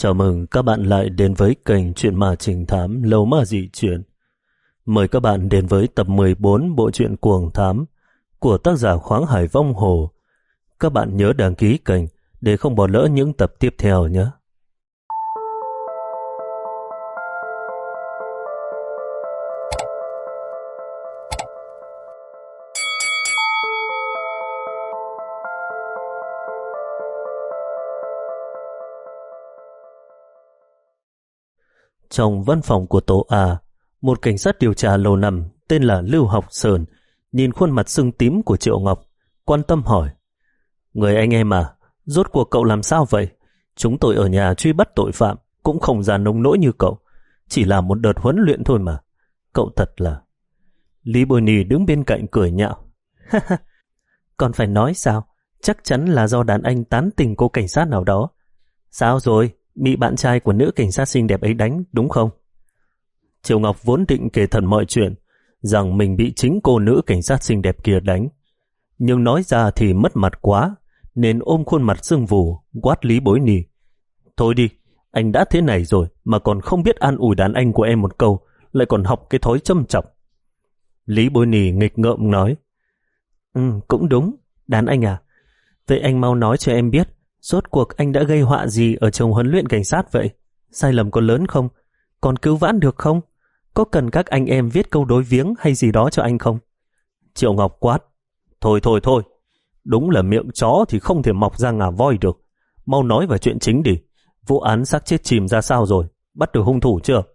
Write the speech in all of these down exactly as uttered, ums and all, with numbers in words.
Chào mừng các bạn lại đến với kênh Chuyện Ma Trinh Thám Lâu Ma Dị Chuyện. Mời các bạn đến với tập mười bốn bộ truyện Cuồng Thám của tác giả Khoáng Hải Vong Hồ. Các bạn nhớ đăng ký kênh để không bỏ lỡ những tập tiếp theo nhé. Trong văn phòng của tổ A, một cảnh sát điều tra lâu năm tên là Lưu Học Sơn nhìn khuôn mặt sưng tím của Triệu Ngọc, quan tâm hỏi: Người anh em à, rốt cuộc cậu làm sao vậy? Chúng tôi ở nhà truy bắt tội phạm cũng không ra nông nỗi như cậu, chỉ là một đợt huấn luyện thôi mà. Cậu thật là... Lý Bồi Nì đứng bên cạnh cười nhạo: Còn phải nói sao? Chắc chắn là do đàn anh tán tình cô cảnh sát nào đó. Sao rồi? Bị bạn trai của nữ cảnh sát xinh đẹp ấy đánh, đúng không? Triệu Ngọc vốn định kể thật mọi chuyện, rằng mình bị chính cô nữ cảnh sát xinh đẹp kia đánh. Nhưng nói ra thì mất mặt quá, nên ôm khuôn mặt sưng vù, quát Lý Bối Nì: Thôi đi, anh đã thế này rồi mà còn không biết an ủi đàn anh của em một câu, lại còn học cái thói châm chọc. Lý Bối Nì nghịch ngợm nói: Ừ, cũng đúng, đàn anh à. Vậy anh mau nói cho em biết, rốt cuộc anh đã gây họa gì ở trong huấn luyện cảnh sát vậy? Sai lầm có lớn không? Còn cứu vãn được không? Có cần các anh em viết câu đối viếng hay gì đó cho anh không? Triệu Ngọc quát: Thôi thôi thôi, đúng là miệng chó thì không thể mọc ra ngà voi được. Mau nói về chuyện chính đi. Vụ án xác chết chìm ra sao rồi? Bắt được hung thủ chưa?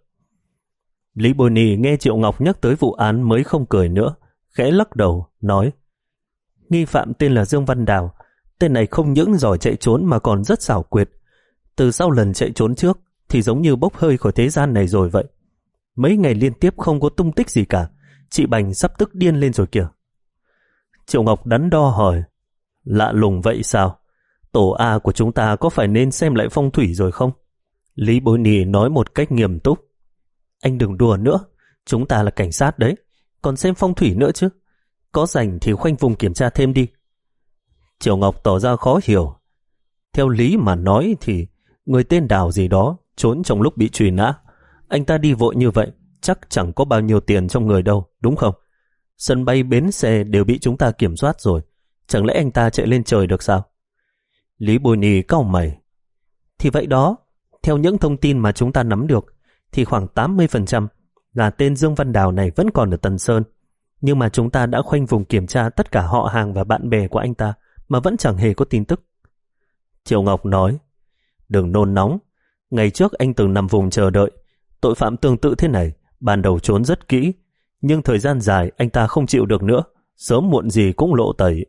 Lý Bồi Nì nghe Triệu Ngọc nhắc tới vụ án mới không cười nữa, khẽ lắc đầu, nói: Nghi phạm tên là Dương Văn Đào. Tên này không những giỏi chạy trốn mà còn rất xảo quyệt. Từ sau lần chạy trốn trước thì giống như bốc hơi khỏi thế gian này rồi vậy. Mấy ngày liên tiếp không có tung tích gì cả. Chị Bành sắp tức điên lên rồi kìa. Triệu Ngọc đắn đo hỏi: Lạ lùng vậy sao? Tổ A của chúng ta có phải nên xem lại phong thủy rồi không? Lý Bối Nì nói một cách nghiêm túc: Anh đừng đùa nữa, chúng ta là cảnh sát đấy, còn xem phong thủy nữa chứ. Có rảnh thì khoanh vùng kiểm tra thêm đi. Triệu Ngọc tỏ ra khó hiểu. Theo lý mà nói thì người tên Đào gì đó trốn trong lúc bị truy nã. Anh ta đi vội như vậy chắc chẳng có bao nhiêu tiền trong người đâu, đúng không? Sân bay bến xe đều bị chúng ta kiểm soát rồi, chẳng lẽ anh ta chạy lên trời được sao? Lý Bồi Nì cau mày: Thì vậy đó, theo những thông tin mà chúng ta nắm được thì khoảng tám mươi phần trăm là tên Dương Văn Đào này vẫn còn ở Tần Sơn. Nhưng mà chúng ta đã khoanh vùng kiểm tra tất cả họ hàng và bạn bè của anh ta mà vẫn chẳng hề có tin tức. Triệu Ngọc nói: Đừng nôn nóng. Ngày trước anh từng nằm vùng chờ đợi. Tội phạm tương tự thế này ban đầu trốn rất kỹ, nhưng thời gian dài anh ta không chịu được nữa, sớm muộn gì cũng lộ tẩy.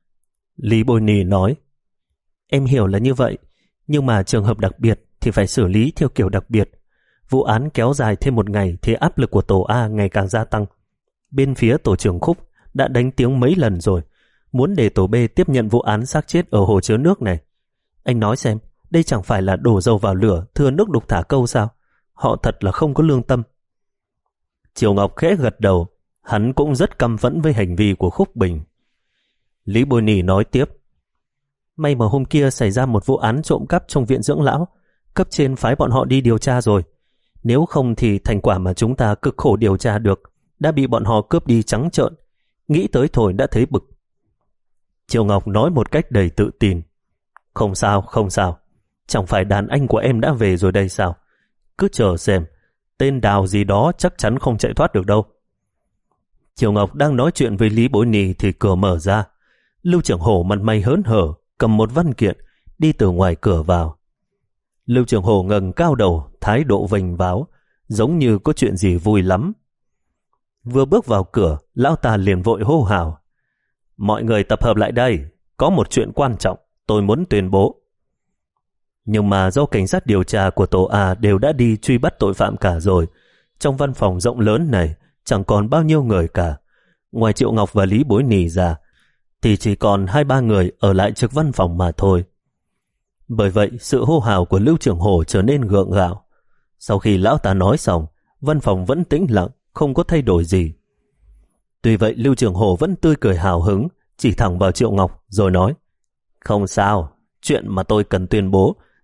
Lý Bồi Nì nói: Em hiểu là như vậy, nhưng mà trường hợp đặc biệt thì phải xử lý theo kiểu đặc biệt. Vụ án kéo dài thêm một ngày thì áp lực của tổ A ngày càng gia tăng. Bên phía tổ trưởng Khúc đã đánh tiếng mấy lần rồi, muốn để tổ B tiếp nhận vụ án xác chết ở hồ chứa nước này. Anh nói xem, đây chẳng phải là đổ dầu vào lửa, thừa nước đục thả câu sao? Họ thật là không có lương tâm. Triệu Ngọc khẽ gật đầu, hắn cũng rất căm phẫn với hành vi của Khúc Bình. Lý Bồi Nì nói tiếp: May mà hôm kia xảy ra một vụ án trộm cắp trong viện dưỡng lão, cấp trên phái bọn họ đi điều tra rồi. Nếu không thì thành quả mà chúng ta cực khổ điều tra được đã bị bọn họ cướp đi trắng trợn. Nghĩ tới thôi đã thấy bực. Triệu Ngọc nói một cách đầy tự tin: Không sao, không sao. Chẳng phải đàn anh của em đã về rồi đây sao? Cứ chờ xem, tên Đào gì đó chắc chắn không chạy thoát được đâu. Triệu Ngọc đang nói chuyện với Lý Bối Nì thì cửa mở ra. Lưu Trưởng Hổ mặt mày hớn hở, cầm một văn kiện, đi từ ngoài cửa vào. Lưu Trưởng Hổ ngẩng cao đầu, thái độ vênh váo, giống như có chuyện gì vui lắm. Vừa bước vào cửa, lão ta liền vội hô hào: Mọi người tập hợp lại đây, có một chuyện quan trọng tôi muốn tuyên bố. Nhưng mà do cảnh sát điều tra của tổ A đều đã đi truy bắt tội phạm cả rồi, trong văn phòng rộng lớn này chẳng còn bao nhiêu người cả. Ngoài Triệu Ngọc và Lý Bối Nì ra thì chỉ còn hai ba người ở lại trực văn phòng mà thôi. Bởi vậy sự hô hào của Lưu Trưởng Hổ trở nên gượng gạo. Sau khi lão ta nói xong, văn phòng vẫn tĩnh lặng, không có thay đổi gì. Tuy vậy Lưu Trưởng Hổ vẫn tươi cười hào hứng, chỉ thẳng vào Triệu Ngọc rồi nói: Không sao, chuyện mà tôi cần tuyên bố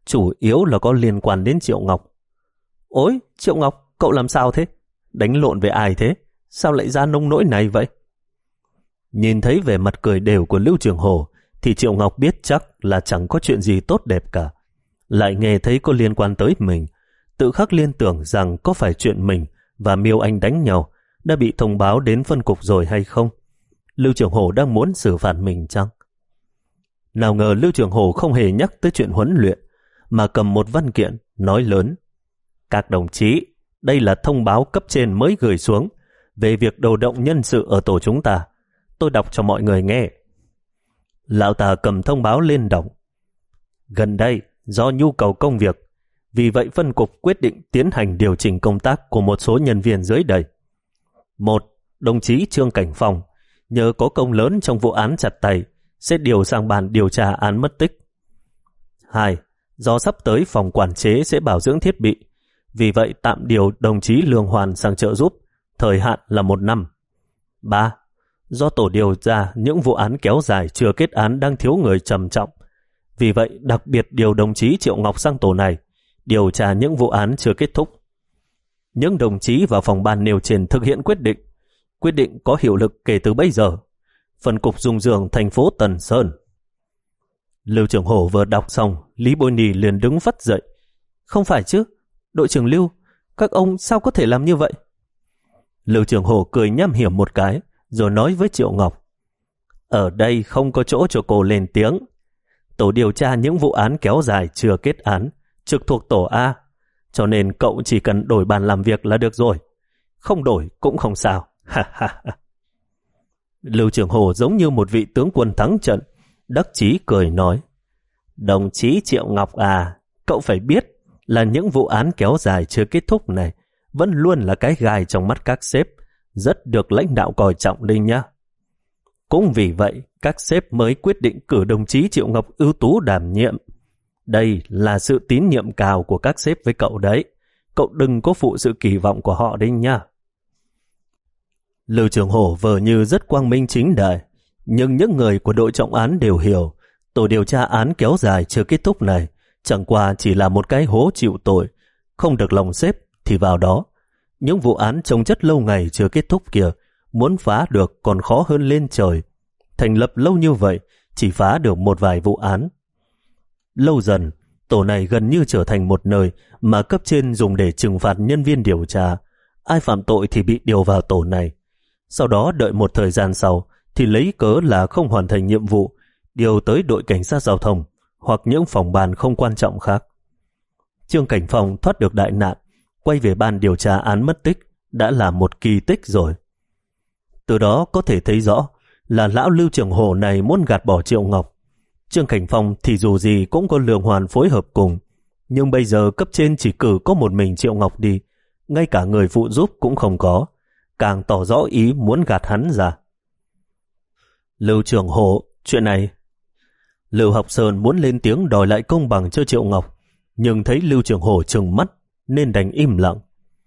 chủ yếu là có liên quan đến Triệu Ngọc. Ôi, Triệu Ngọc, cậu làm sao thế? Đánh lộn với ai thế? Sao lại ra nông nỗi này vậy? Nhìn thấy vẻ mặt cười đều của Lưu Trường Hổ thì Triệu Ngọc biết chắc là chẳng có chuyện gì tốt đẹp cả. Lại nghe thấy có liên quan tới mình, tự khắc liên tưởng rằng có phải chuyện mình và Miêu Anh đánh nhau đã bị thông báo đến phân cục rồi hay không? Lưu Trường Hổ đang muốn xử phạt mình chăng? Nào ngờ Lưu Trường Hổ không hề nhắc tới chuyện huấn luyện, mà cầm một văn kiện nói lớn: các đồng chí, đây là thông báo cấp trên mới gửi xuống về việc điều động nhân sự ở tổ chúng ta. Tôi đọc cho mọi người nghe. Lão ta cầm thông báo lên đọc: gần đây, do nhu cầu công việc, vì vậy phân cục quyết định tiến hành điều chỉnh công tác của một số nhân viên dưới đây. Một, đồng chí Trương Cảnh Phong nhờ có công lớn trong vụ án chặt tay sẽ điều sang ban điều tra án mất tích. Hai, do sắp tới phòng quản chế sẽ bảo dưỡng thiết bị, vì vậy tạm điều đồng chí Lương Hoàn sang trợ giúp, thời hạn là một năm. Ba, do tổ điều tra những vụ án kéo dài chưa kết án đang thiếu người trầm trọng, vì vậy đặc biệt điều đồng chí Triệu Ngọc sang tổ này, điều tra những vụ án chưa kết thúc. Những đồng chí vào phòng ban nêu trên thực hiện quyết định. Quyết định có hiệu lực kể từ bây giờ. Phân cục Dung Dương, thành phố Tần Sơn. Lưu Trường Hổ vừa đọc xong, Lý Bôi Nì liền đứng phắt dậy. Không phải chứ, đội trưởng Lưu, các ông sao có thể làm như vậy? Lưu Trường Hổ cười nham hiểm một cái, rồi nói với Triệu Ngọc: ở đây không có chỗ cho cô lên tiếng. Tổ điều tra những vụ án kéo dài chưa kết án trực thuộc tổ A, cho nên cậu chỉ cần đổi bàn làm việc là được rồi. Không đổi cũng không sao. Lưu Trường Hổ giống như một vị tướng quân thắng trận, đắc chí cười nói: đồng chí Triệu Ngọc à, cậu phải biết là những vụ án kéo dài chưa kết thúc này vẫn luôn là cái gai trong mắt các sếp, rất được lãnh đạo coi trọng đây nhá. Cũng vì vậy, các sếp mới quyết định cử đồng chí Triệu Ngọc ưu tú đảm nhiệm. Đây là sự tín nhiệm cao của các sếp với cậu đấy. Cậu đừng có phụ sự kỳ vọng của họ đấy nha. Lưu Trường Hổ vờ như rất quang minh chính đại, nhưng những người của đội trọng án đều hiểu tổ điều tra án kéo dài chưa kết thúc này chẳng qua chỉ là một cái hố chịu tội, không được lòng sếp thì vào đó. Những vụ án chồng chất lâu ngày chưa kết thúc kia, muốn phá được còn khó hơn lên trời. Thành lập lâu như vậy, chỉ phá được một vài vụ án. Lâu dần, tổ này gần như trở thành một nơi mà cấp trên dùng để trừng phạt nhân viên điều tra. Ai phạm tội thì bị điều vào tổ này. Sau đó đợi một thời gian sau thì lấy cớ là không hoàn thành nhiệm vụ, điều tới đội cảnh sát giao thông hoặc những phòng ban không quan trọng khác. Trương Cảnh Phong thoát được đại nạn, quay về ban điều tra án mất tích đã là một kỳ tích rồi. Từ đó có thể thấy rõ là lão Lưu Trường Hổ này muốn gạt bỏ Triệu Ngọc. Trương Cảnh Phong thì dù gì cũng có Lương Hoàn phối hợp cùng, nhưng bây giờ cấp trên chỉ cử có một mình Triệu Ngọc đi, ngay cả người phụ giúp cũng không có, càng tỏ rõ ý muốn gạt hắn ra. Lưu Trường Hổ, chuyện này... Lưu Học Sơn muốn lên tiếng đòi lại công bằng cho Triệu Ngọc, nhưng thấy Lưu Trường Hổ trừng mắt nên đành im lặng.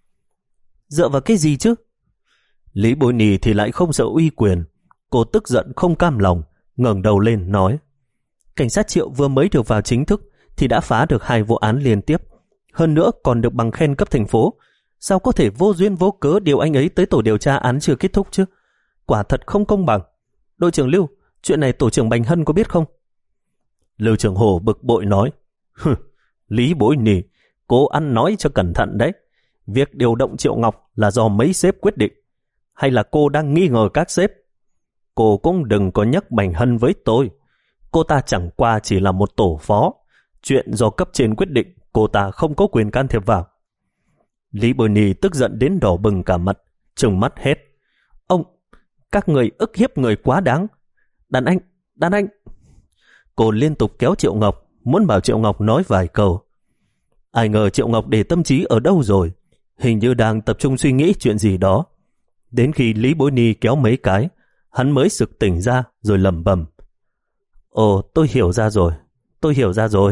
Dựa vào cái gì chứ? Lý Bôi Nì thì lại không sợ uy quyền. Cô tức giận không cam lòng, ngẩng đầu lên nói: cảnh sát Triệu vừa mới được vào chính thức thì đã phá được hai vụ án liên tiếp, hơn nữa còn được bằng khen cấp thành phố. Sao có thể vô duyên vô cớ điều anh ấy tới tổ điều tra án chưa kết thúc chứ? Quả thật không công bằng. Đội trưởng Lưu, chuyện này tổ trưởng Bành Hân có biết không? Lưu Trường Hổ bực bội nói: hừ, Lý Bối Nì, cô ăn nói cho cẩn thận đấy. Việc điều động Triệu Ngọc là do mấy sếp quyết định, hay là cô đang nghi ngờ các sếp? Cô cũng đừng có nhắc Bành Hân với tôi. Cô ta chẳng qua chỉ là một tổ phó. Chuyện do cấp trên quyết định, cô ta không có quyền can thiệp vào. Lý Bồi Nì tức giận đến đỏ bừng cả mặt, trừng mắt hét: ông, các người ức hiếp người quá đáng. Đàn anh, đàn anh. Cô liên tục kéo Triệu Ngọc, muốn bảo Triệu Ngọc nói vài câu. Ai ngờ Triệu Ngọc để tâm trí ở đâu rồi, hình như đang tập trung suy nghĩ chuyện gì đó. Đến khi Lý Bối Nì kéo mấy cái, hắn mới sực tỉnh ra rồi lẩm bẩm: ồ, tôi hiểu ra rồi, tôi hiểu ra rồi.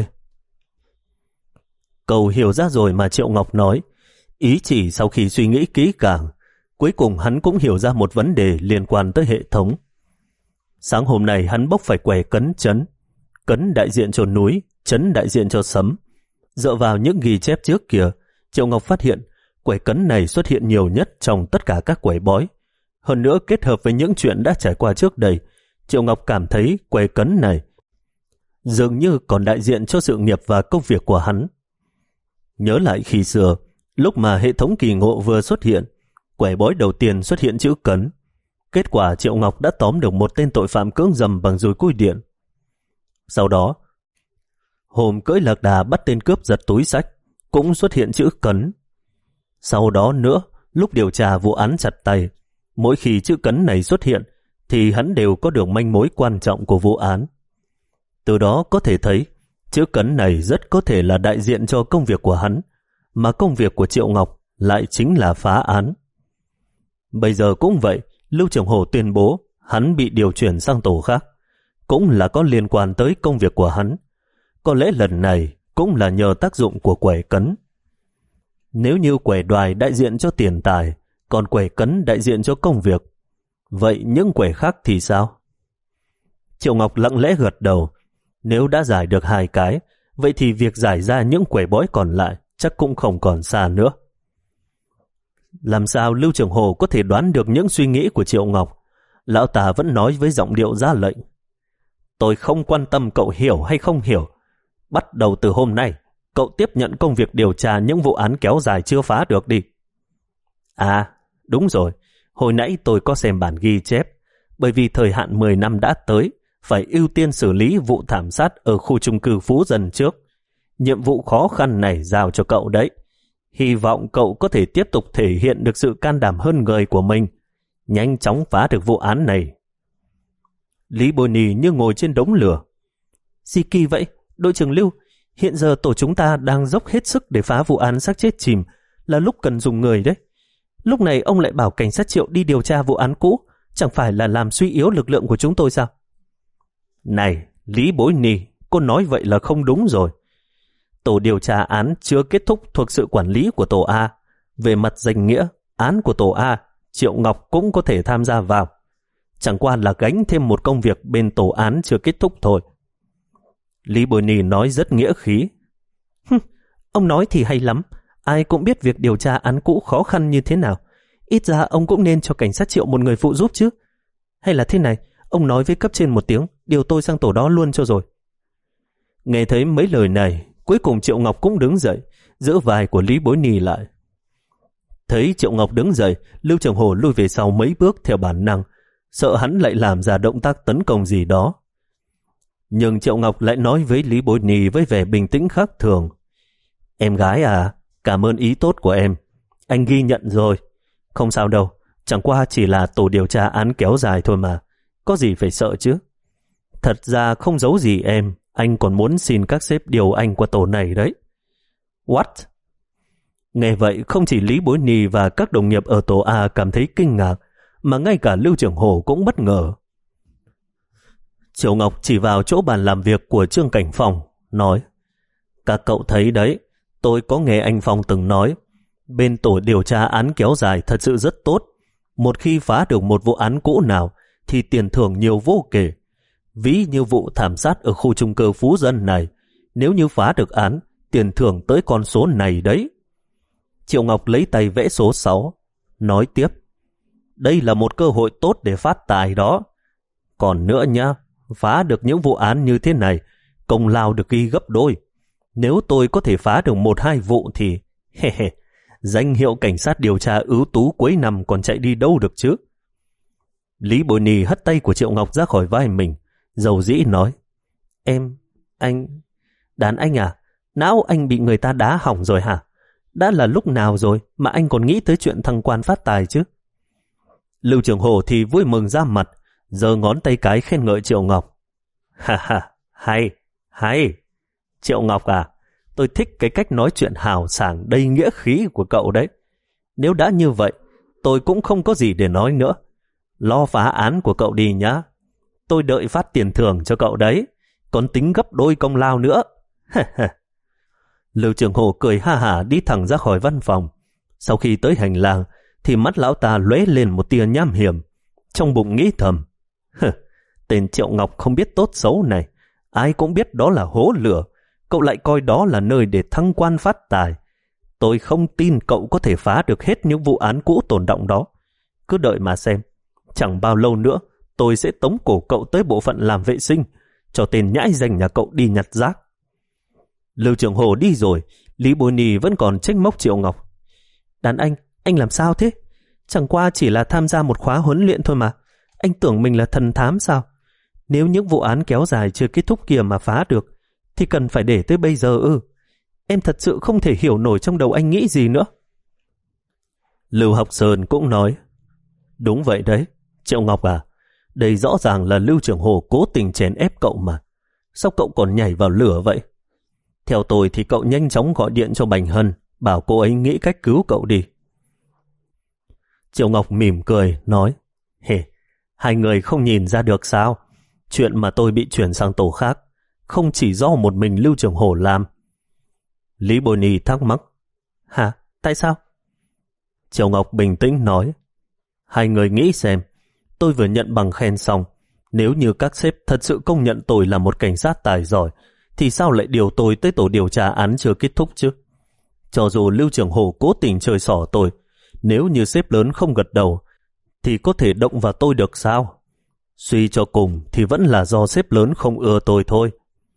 Câu hiểu ra rồi mà Triệu Ngọc nói, ý chỉ sau khi suy nghĩ kỹ càng, cuối cùng hắn cũng hiểu ra một vấn đề liên quan tới hệ thống. Sáng hôm nay hắn bốc phải què cấn chấn. Cấn đại diện cho núi, chấn đại diện cho sấm, Dựa vào những ghi chép trước kia, Triệu Ngọc phát hiện quẻ cấn này xuất hiện nhiều nhất trong tất cả các quẻ bói. Hơn nữa kết hợp với những chuyện đã trải qua trước đây, Triệu Ngọc cảm thấy quẻ cấn này dường như còn đại diện cho sự nghiệp và công việc của hắn. Nhớ lại khi xưa, lúc mà hệ thống kỳ ngộ vừa xuất hiện, quẻ bói đầu tiên xuất hiện chữ cấn. Kết quả Triệu Ngọc đã tóm được một tên tội phạm cưỡng dầm bằng dùi cui điện. Sau đó, hôm cưỡi lạc đà bắt tên cướp giật túi xách, cũng xuất hiện chữ cấn. Sau đó nữa, lúc điều tra vụ án chặt tay, mỗi khi chữ cấn này xuất hiện, thì hắn đều có được manh mối quan trọng của vụ án. Từ đó có thể thấy, chữ cấn này rất có thể là đại diện cho công việc của hắn, mà công việc của Triệu Ngọc lại chính là phá án. Bây giờ cũng vậy, Lưu Trường Hổ tuyên bố hắn bị điều chuyển sang tổ khác, cũng là có liên quan tới công việc của hắn. Có lẽ lần này cũng là nhờ tác dụng của quẻ cấn. Nếu như quẻ đoài đại diện cho tiền tài, còn quẻ cấn đại diện cho công việc, vậy những quẻ khác thì sao? Triệu Ngọc lặng lẽ gật đầu. Nếu đã giải được hai cái, vậy thì việc giải ra những quẻ bói còn lại chắc cũng không còn xa nữa. Làm sao Lưu Trường Hổ có thể đoán được những suy nghĩ của Triệu Ngọc? Lão ta vẫn nói với giọng điệu ra lệnh. Tôi không quan tâm cậu hiểu hay không hiểu. Bắt đầu từ hôm nay, cậu tiếp nhận công việc điều tra những vụ án kéo dài chưa phá được đi. À, đúng rồi. Hồi nãy tôi có xem bản ghi chép. Bởi vì thời hạn mười năm đã tới, phải ưu tiên xử lý vụ thảm sát ở khu chung cư Phú Dân trước. Nhiệm vụ khó khăn này giao cho cậu đấy. Hy vọng cậu có thể tiếp tục thể hiện được sự can đảm hơn người của mình, nhanh chóng phá được vụ án này. Lý Bồi Nì như ngồi trên đống lửa. Gì kỳ vậy, đội trưởng Lưu? Hiện giờ tổ chúng ta đang dốc hết sức để phá vụ án xác chết chìm, là lúc cần dùng người đấy. Lúc này ông lại bảo cảnh sát Triệu đi điều tra vụ án cũ, chẳng phải là làm suy yếu lực lượng của chúng tôi sao? Này, Lý Bối Nì, cô nói vậy là không đúng rồi. Tổ điều tra án chưa kết thúc thuộc sự quản lý của tổ A. Về mặt danh nghĩa, án của tổ A, Triệu Ngọc cũng có thể tham gia vào. Chẳng qua là gánh thêm một công việc bên tổ án chưa kết thúc thôi. Lý Bồi Nì nói rất nghĩa khí. Hừm, ông nói thì hay lắm. Ai cũng biết việc điều tra án cũ khó khăn như thế nào. Ít ra ông cũng nên cho cảnh sát Triệu một người phụ giúp chứ. Hay là thế này, ông nói với cấp trên một tiếng, điều tôi sang tổ đó luôn cho rồi. Nghe thấy mấy lời này, cuối cùng Triệu Ngọc cũng đứng dậy, giữ vai của Lý Bối Nì lại. Thấy Triệu Ngọc đứng dậy, Lưu Trường Hổ lùi về sau mấy bước theo bản năng, sợ hắn lại làm ra động tác tấn công gì đó. Nhưng Triệu Ngọc lại nói với Lý Bối Nì với vẻ bình tĩnh khác thường. Em gái à, cảm ơn ý tốt của em. Anh ghi nhận rồi. Không sao đâu, chẳng qua chỉ là tổ điều tra án kéo dài thôi mà. Có gì phải sợ chứ? Thật ra không giấu gì em, anh còn muốn xin các sếp điều anh qua tổ này đấy. What? Nghe vậy không chỉ Lý Bối Nì và các đồng nghiệp ở tổ A cảm thấy kinh ngạc, mà ngay cả Lưu Trường Hổ cũng bất ngờ. Triệu Ngọc chỉ vào chỗ bàn làm việc của Trương Cảnh Phong, nói: Các cậu thấy đấy, tôi có nghe anh Phong từng nói, bên tổ điều tra án kéo dài thật sự rất tốt. Một khi phá được một vụ án cũ nào, thì tiền thưởng nhiều vô kể. Ví như vụ thảm sát ở khu chung cư Phú Dân này, nếu như phá được án, tiền thưởng tới con số này đấy. Triệu Ngọc lấy tay vẽ số sáu, nói tiếp: Đây là một cơ hội tốt để phát tài đó. Còn nữa nhá, phá được những vụ án như thế này, công lao được ghi gấp đôi. Nếu tôi có thể phá được một hai vụ thì, he he, danh hiệu cảnh sát điều tra ưu tú cuối năm còn chạy đi đâu được chứ. Lý Bồi Nì hất tay của Triệu Ngọc ra khỏi vai mình, dầu dĩ nói: Em, anh, đàn anh à, não anh bị người ta đá hỏng rồi hả? Đã là lúc nào rồi mà anh còn nghĩ tới chuyện thăng quan phát tài chứ? Lưu Trường Hổ thì vui mừng ra mặt, giơ ngón tay cái khen ngợi Triệu Ngọc. Ha ha, hay, hay. Triệu Ngọc à, tôi thích cái cách nói chuyện hào sảng đầy nghĩa khí của cậu đấy. Nếu đã như vậy, tôi cũng không có gì để nói nữa. Lo phá án của cậu đi nhá. Tôi đợi phát tiền thưởng cho cậu đấy, còn tính gấp đôi công lao nữa. Lưu Trường Hổ cười ha hả đi thẳng ra khỏi văn phòng. Sau khi tới hành lang, thì mắt lão ta lóe lên một tia nham hiểm. Trong bụng nghĩ thầm: tên Triệu Ngọc không biết tốt xấu này, ai cũng biết đó là hố lửa. cậu lại coi đó là nơi để thăng quan phát tài. Tôi không tin cậu có thể phá được hết những vụ án cũ tồn đọng đó. Cứ đợi mà xem. Chẳng bao lâu nữa, tôi sẽ tống cổ cậu tới bộ phận làm vệ sinh, cho tên nhãi danh nhà cậu đi nhặt rác. Lưu Trường Hồ đi rồi, Lý Bồi Nì vẫn còn trách móc Triệu Ngọc. Đàn anh, anh làm sao thế? Chẳng qua chỉ là tham gia một khóa huấn luyện thôi mà. Anh tưởng mình là thần thám sao? Nếu những vụ án kéo dài chưa kết thúc kia mà phá được, thì cần phải để tới bây giờ ư? Em thật sự không thể hiểu nổi trong đầu anh nghĩ gì nữa. Lưu Học Sơn cũng nói, đúng vậy đấy, Triệu Ngọc à, đây rõ ràng là Lưu Trường Hồ cố tình chèn ép cậu mà. Sao cậu còn nhảy vào lửa vậy? Theo tôi thì cậu nhanh chóng gọi điện cho Bành Hân, bảo cô ấy nghĩ cách cứu cậu đi. Triệu Ngọc mỉm cười, nói, hề, hai người không nhìn ra được sao? Chuyện mà tôi bị chuyển sang tổ khác, không chỉ do một mình Lưu Trường Hồ làm. Lý Bồi Nì thắc mắc, hả, tại sao? Triệu Ngọc bình tĩnh nói, hai người nghĩ xem, tôi vừa nhận bằng khen xong, nếu như các sếp thật sự công nhận tôi là một cảnh sát tài giỏi, thì sao lại điều tôi tới tổ điều tra án chưa kết thúc chứ? Cho dù Lưu Trường Hồ cố tình chơi xỏ tôi, nếu như sếp lớn không gật đầu, thì có thể động vào tôi được sao? Suy cho cùng thì vẫn là do sếp lớn không ưa tôi thôi.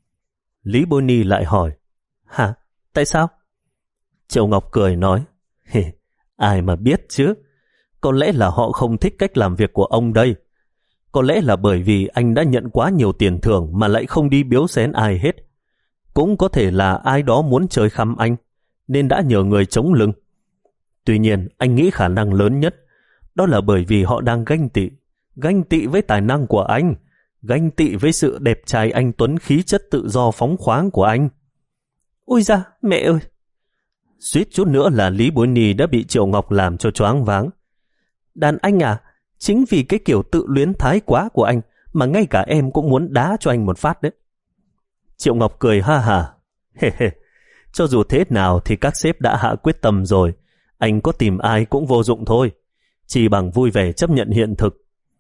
Lý Bôi Ni lại hỏi, hả, tại sao? Triệu Ngọc cười nói, hề, ai mà biết chứ? Có lẽ là họ không thích cách làm việc của ông đây. Có lẽ là bởi vì anh đã nhận quá nhiều tiền thưởng mà lại không đi biếu xén ai hết. Cũng có thể là ai đó muốn chơi khăm anh, nên đã nhờ người chống lưng. Tuy nhiên, anh nghĩ khả năng lớn nhất, đó là bởi vì họ đang ganh tị. Ganh tị với tài năng của anh, ganh tị với sự đẹp trai anh tuấn, khí chất tự do phóng khoáng của anh. Ôi da, mẹ ơi! Suýt chút nữa là Lý Bối Ni đã bị Triệu Ngọc làm cho choáng váng. Đàn anh à, chính vì cái kiểu tự luyến thái quá của anh mà ngay cả em cũng muốn đá cho anh một phát đấy. Triệu Ngọc cười ha hả. Hê hê, cho dù thế nào thì các sếp đã hạ quyết tâm rồi, anh có tìm ai cũng vô dụng thôi, chỉ bằng vui vẻ chấp nhận hiện thực.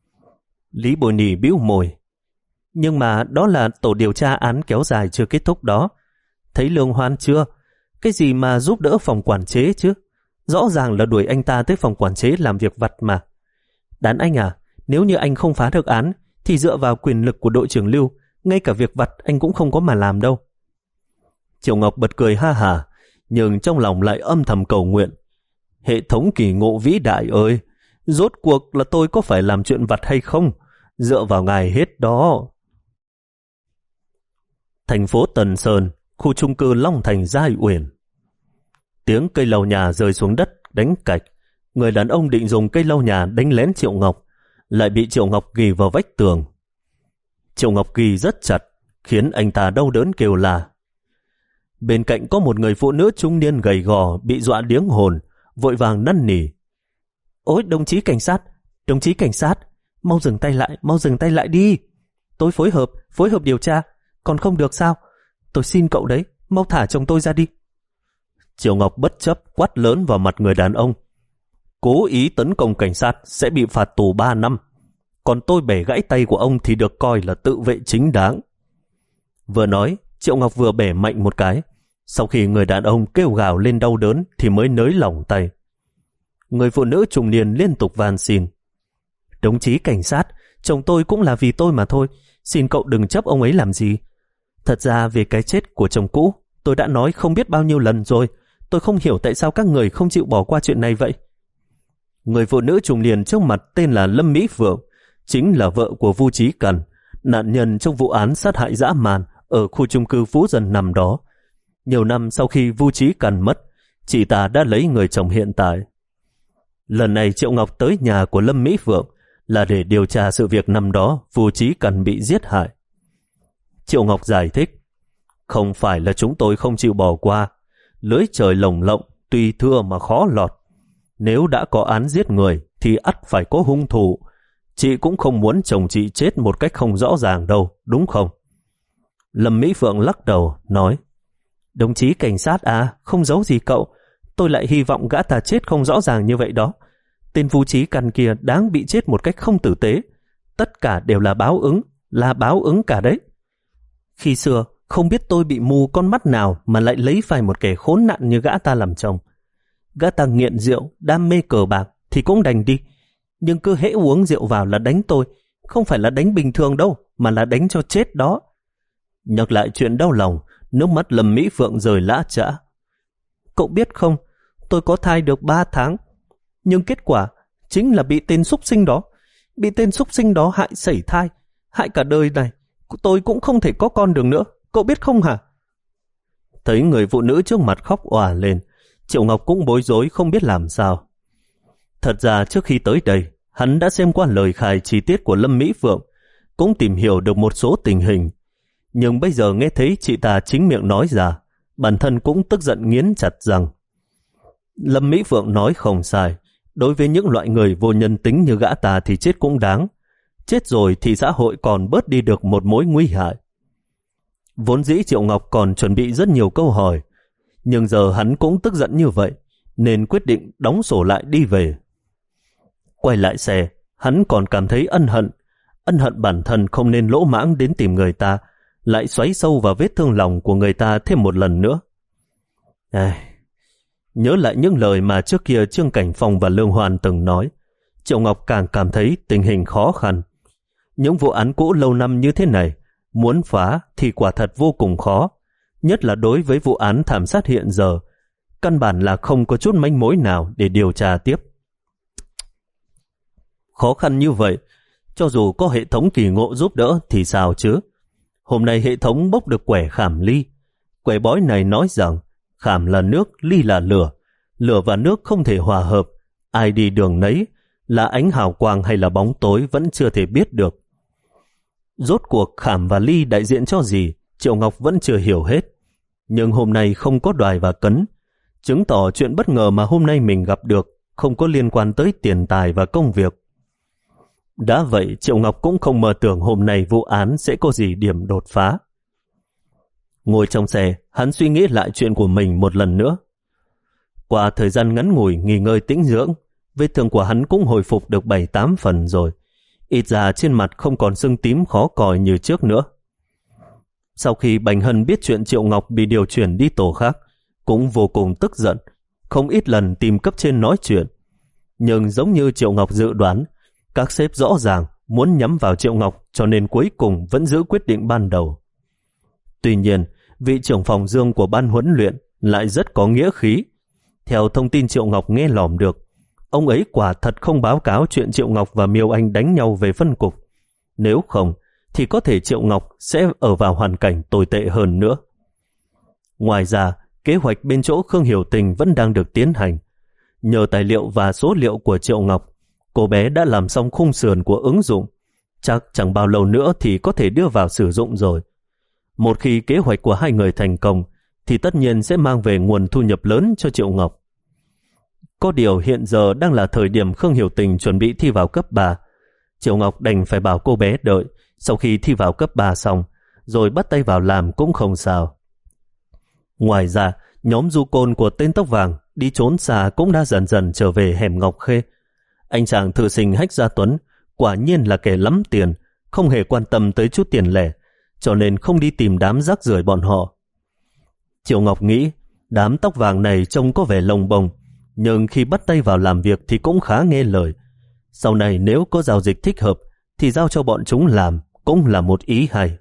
Lý Bồi Nì bĩu môi. Nhưng mà đó là tổ điều tra án kéo dài chưa kết thúc đó. Thấy Lương Hoan chưa? Cái gì mà giúp đỡ phòng quản chế chứ? Rõ ràng là đuổi anh ta tới phòng quản chế làm việc vặt mà. Đàn anh à, nếu như anh không phá được án, thì dựa vào quyền lực của đội trưởng Lưu, ngay cả việc vặt anh cũng không có mà làm đâu. Triệu Ngọc bật cười ha hả, nhưng trong lòng lại âm thầm cầu nguyện. Hệ thống kỳ ngộ vĩ đại ơi! Rốt cuộc là tôi có phải làm chuyện vặt hay không? Dựa vào ngài hết đó. Thành phố Tần Sơn, khu chung cư Long Thành Giai Uyển. Tiếng cây lau nhà rơi xuống đất đánh cạch. Người đàn ông định dùng cây lau nhà đánh lén Triệu Ngọc, lại bị Triệu Ngọc ghi vào vách tường. Triệu Ngọc ghi rất chặt, khiến anh ta đau đớn kêu la. Bên cạnh có một người phụ nữ trung niên gầy gò bị dọa điếng hồn, vội vàng năn nỉ. Ôi đồng chí cảnh sát, đồng chí cảnh sát, mau dừng tay lại, mau dừng tay lại đi. Tôi phối hợp, phối hợp điều tra, còn không được sao? Tôi xin cậu đấy, mau thả chồng tôi ra đi. Triệu Ngọc bất chấp quát lớn vào mặt người đàn ông. Cố ý tấn công cảnh sát sẽ bị phạt tù ba năm, còn tôi bẻ gãy tay của ông thì được coi là tự vệ chính đáng. Vừa nói, Triệu Ngọc vừa bẻ mạnh một cái. Sau khi người đàn ông kêu gào lên đau đớn thì mới nới lỏng tay. Người phụ nữ trung niên liên tục van xin. Đồng chí cảnh sát, chồng tôi cũng là vì tôi mà thôi, xin cậu đừng chấp ông ấy làm gì. Thật ra về cái chết của chồng cũ, tôi đã nói không biết bao nhiêu lần rồi. Tôi không hiểu tại sao các người không chịu bỏ qua chuyện này vậy. Người phụ nữ trung niên trước mặt tên là Lâm Mỹ Phượng, chính là vợ của Vu Chí Cần, nạn nhân trong vụ án sát hại dã man ở khu chung cư Phú Dân nằm đó. Nhiều năm sau khi Vu Chí Cần mất, chị ta đã lấy người chồng hiện tại. Lần này Triệu Ngọc tới nhà của Lâm Mỹ Phượng là để điều tra sự việc năm đó Vu Chí Cần bị giết hại. Triệu Ngọc giải thích, không phải là chúng tôi không chịu bỏ qua, lưới trời lồng lộng, tùy thưa mà khó lọt. Nếu đã có án giết người thì ắt phải có hung thủ. Chị cũng không muốn chồng chị chết một cách không rõ ràng đâu, đúng không? Lâm Mỹ Phượng lắc đầu, nói, đồng chí cảnh sát à, không giấu gì cậu. Tôi lại hy vọng gã ta chết không rõ ràng như vậy đó. Tên Vu Chí Cần kia đáng bị chết một cách không tử tế. Tất cả đều là báo ứng, là báo ứng cả đấy. Khi xưa, Không biết tôi bị mù con mắt nào mà lại lấy phải một kẻ khốn nạn như gã ta làm chồng. Gã ta nghiện rượu, đam mê cờ bạc thì cũng đành đi, nhưng cứ hễ uống rượu vào là đánh tôi. Không phải là đánh bình thường đâu, mà là đánh cho chết đó. Nhắc lại chuyện đau lòng, nước mắt Lâm Mỹ Phượng rơi lã chã. Cậu biết không, tôi có thai được ba tháng, nhưng kết quả chính là bị tên súc sinh đó, bị tên súc sinh đó hại sẩy thai, hại cả đời này. Tôi cũng không thể có con được nữa, cậu biết không hả? Thấy người phụ nữ trước mặt khóc òa lên, Triệu Ngọc cũng bối rối không biết làm sao. Thật ra trước khi tới đây, hắn đã xem qua lời khai chi tiết của Lâm Mỹ Phượng, cũng tìm hiểu được một số tình hình. Nhưng bây giờ nghe thấy chị ta chính miệng nói ra, bản thân cũng tức giận nghiến chặt răng. Lâm Mỹ Phượng nói không sai, đối với những loại người vô nhân tính như gã ta thì chết cũng đáng. Chết rồi thì xã hội còn bớt đi được một mối nguy hại. Vốn dĩ Triệu Ngọc còn chuẩn bị rất nhiều câu hỏi, nhưng giờ hắn cũng tức giận như vậy, nên quyết định đóng sổ lại đi về. Quay lại xe, hắn còn cảm thấy ân hận, ân hận bản thân không nên lỗ mãng đến tìm người ta, lại xoáy sâu vào vết thương lòng của người ta thêm một lần nữa. À, nhớ lại những lời mà trước kia Trương Cảnh Phong và Lương Hoàn từng nói, Triệu Ngọc càng cảm thấy tình hình khó khăn. Những vụ án cũ lâu năm như thế này, muốn phá thì quả thật vô cùng khó, nhất là đối với vụ án thảm sát hiện giờ, căn bản là không có chút manh mối nào để điều tra tiếp. Khó khăn như vậy, cho dù có hệ thống kỳ ngộ giúp đỡ thì sao chứ? Hôm nay hệ thống bốc được quẻ khảm ly. Quẻ bói này nói rằng khảm là nước, ly là lửa. Lửa và nước không thể hòa hợp. Ai đi đường nấy, là ánh hào quang hay là bóng tối vẫn chưa thể biết được. Rốt cuộc khảm và ly đại diện cho gì, Triệu Ngọc vẫn chưa hiểu hết. Nhưng hôm nay không có đoài và cấn, chứng tỏ chuyện bất ngờ mà hôm nay mình gặp được không có liên quan tới tiền tài và công việc. Đã vậy, Triệu Ngọc cũng không mơ tưởng hôm nay vụ án sẽ có gì điểm đột phá. Ngồi trong xe, hắn suy nghĩ lại chuyện của mình một lần nữa. Qua thời gian ngắn ngủi nghỉ ngơi tĩnh dưỡng, vết thương của hắn cũng hồi phục được bảy tám phần rồi. Ít ra trên mặt không còn sưng tím khó coi như trước nữa. Sau khi Bành Hân biết chuyện Triệu Ngọc bị điều chuyển đi tổ khác, cũng vô cùng tức giận, không ít lần tìm cấp trên nói chuyện. Nhưng giống như Triệu Ngọc dự đoán, các sếp rõ ràng muốn nhắm vào Triệu Ngọc, cho nên cuối cùng vẫn giữ quyết định ban đầu. Tuy nhiên, vị trưởng phòng Dương của ban huấn luyện lại rất có nghĩa khí. Theo thông tin Triệu Ngọc nghe lỏm được, ông ấy quả thật không báo cáo chuyện Triệu Ngọc và Miêu Anh đánh nhau về phân cục. Nếu không, thì có thể Triệu Ngọc sẽ ở vào hoàn cảnh tồi tệ hơn nữa. Ngoài ra, kế hoạch bên chỗ Khương Hiểu Tình vẫn đang được tiến hành. Nhờ tài liệu và số liệu của Triệu Ngọc, cô bé đã làm xong khung sườn của ứng dụng. Chắc chẳng bao lâu nữa thì có thể đưa vào sử dụng rồi. Một khi kế hoạch của hai người thành công, thì tất nhiên sẽ mang về nguồn thu nhập lớn cho Triệu Ngọc. Có điều hiện giờ đang là thời điểm Khương Hiểu Tình chuẩn bị thi vào cấp ba. Triệu Ngọc đành phải bảo cô bé đợi sau khi thi vào cấp ba xong, rồi bắt tay vào làm cũng không sao. Ngoài ra, nhóm du côn của tên tóc vàng đi trốn xa cũng đã dần dần trở về hẻm Ngọc Khê. Anh chàng thư sinh Hách Gia Tuấn quả nhiên là kẻ lắm tiền, không hề quan tâm tới chút tiền lẻ, cho nên không đi tìm đám rác rưởi bọn họ. Triệu Ngọc nghĩ đám tóc vàng này trông có vẻ lông bông, nhưng khi bắt tay vào làm việc thì cũng khá nghe lời. Sau này nếu có giao dịch thích hợp thì giao cho bọn chúng làm cũng là một ý hay.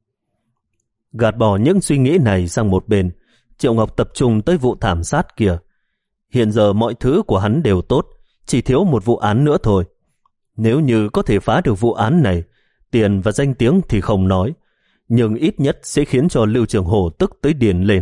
Gạt bỏ những suy nghĩ này sang một bên, Triệu Ngọc tập trung tới vụ thảm sát kia. Hiện giờ mọi thứ của hắn đều tốt, chỉ thiếu một vụ án nữa thôi. Nếu như có thể phá được vụ án này, tiền và danh tiếng thì không nói, nhưng ít nhất sẽ khiến cho Lưu Trường Hổ tức tới điên lên.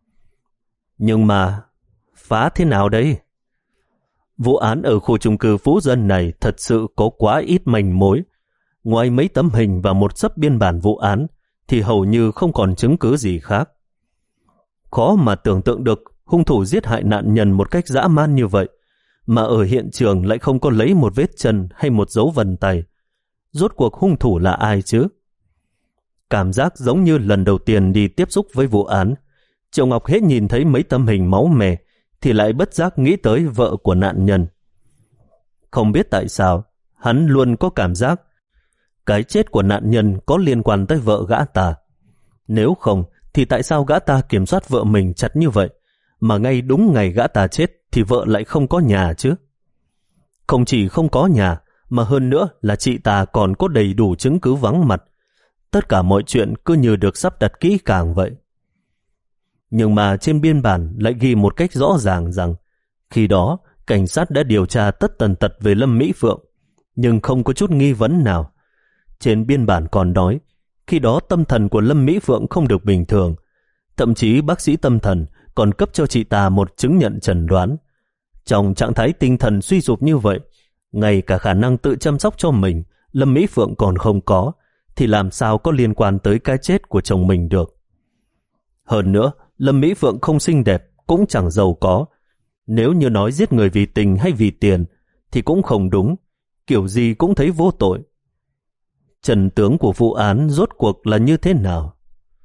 Nhưng mà phá thế nào đấy? Vụ án ở khu chung cư Phú Dân này thật sự có quá ít manh mối. Ngoài mấy tấm hình và một xấp biên bản vụ án thì hầu như không còn chứng cứ gì khác. Khó mà tưởng tượng được hung thủ giết hại nạn nhân một cách dã man như vậy, mà ở hiện trường lại không có lấy một vết chân hay một dấu vân tay. Rốt cuộc hung thủ là ai chứ? Cảm giác giống như lần đầu tiên đi tiếp xúc với vụ án. Triệu Ngọc hết nhìn thấy mấy tấm hình máu me thì lại bất giác nghĩ tới vợ của nạn nhân. Không biết tại sao, hắn luôn có cảm giác cái chết của nạn nhân có liên quan tới vợ gã ta. Nếu không thì tại sao gã ta kiểm soát vợ mình chặt như vậy, mà ngay đúng ngày gã ta chết thì vợ lại không có nhà chứ? Không chỉ không có nhà, mà hơn nữa là chị ta còn có đầy đủ chứng cứ vắng mặt. Tất cả mọi chuyện cứ như được sắp đặt kỹ càng vậy. Nhưng mà trên biên bản lại ghi một cách rõ ràng rằng khi đó cảnh sát đã điều tra tất tần tật về Lâm Mỹ Phượng, nhưng không có chút nghi vấn nào. Trên biên bản còn nói khi đó tâm thần của Lâm Mỹ Phượng không được bình thường. Thậm chí bác sĩ tâm thần còn cấp cho chị ta một chứng nhận chẩn đoán. Trong trạng thái tinh thần suy sụp như vậy, ngay cả khả năng tự chăm sóc cho mình Lâm Mỹ Phượng còn không có, thì làm sao có liên quan tới cái chết của chồng mình được. Hơn nữa, Lâm Mỹ Phượng không xinh đẹp, cũng chẳng giàu có. Nếu như nói giết người vì tình hay vì tiền thì cũng không đúng, kiểu gì cũng thấy vô tội. Trần tướng của vụ án rốt cuộc là như thế nào?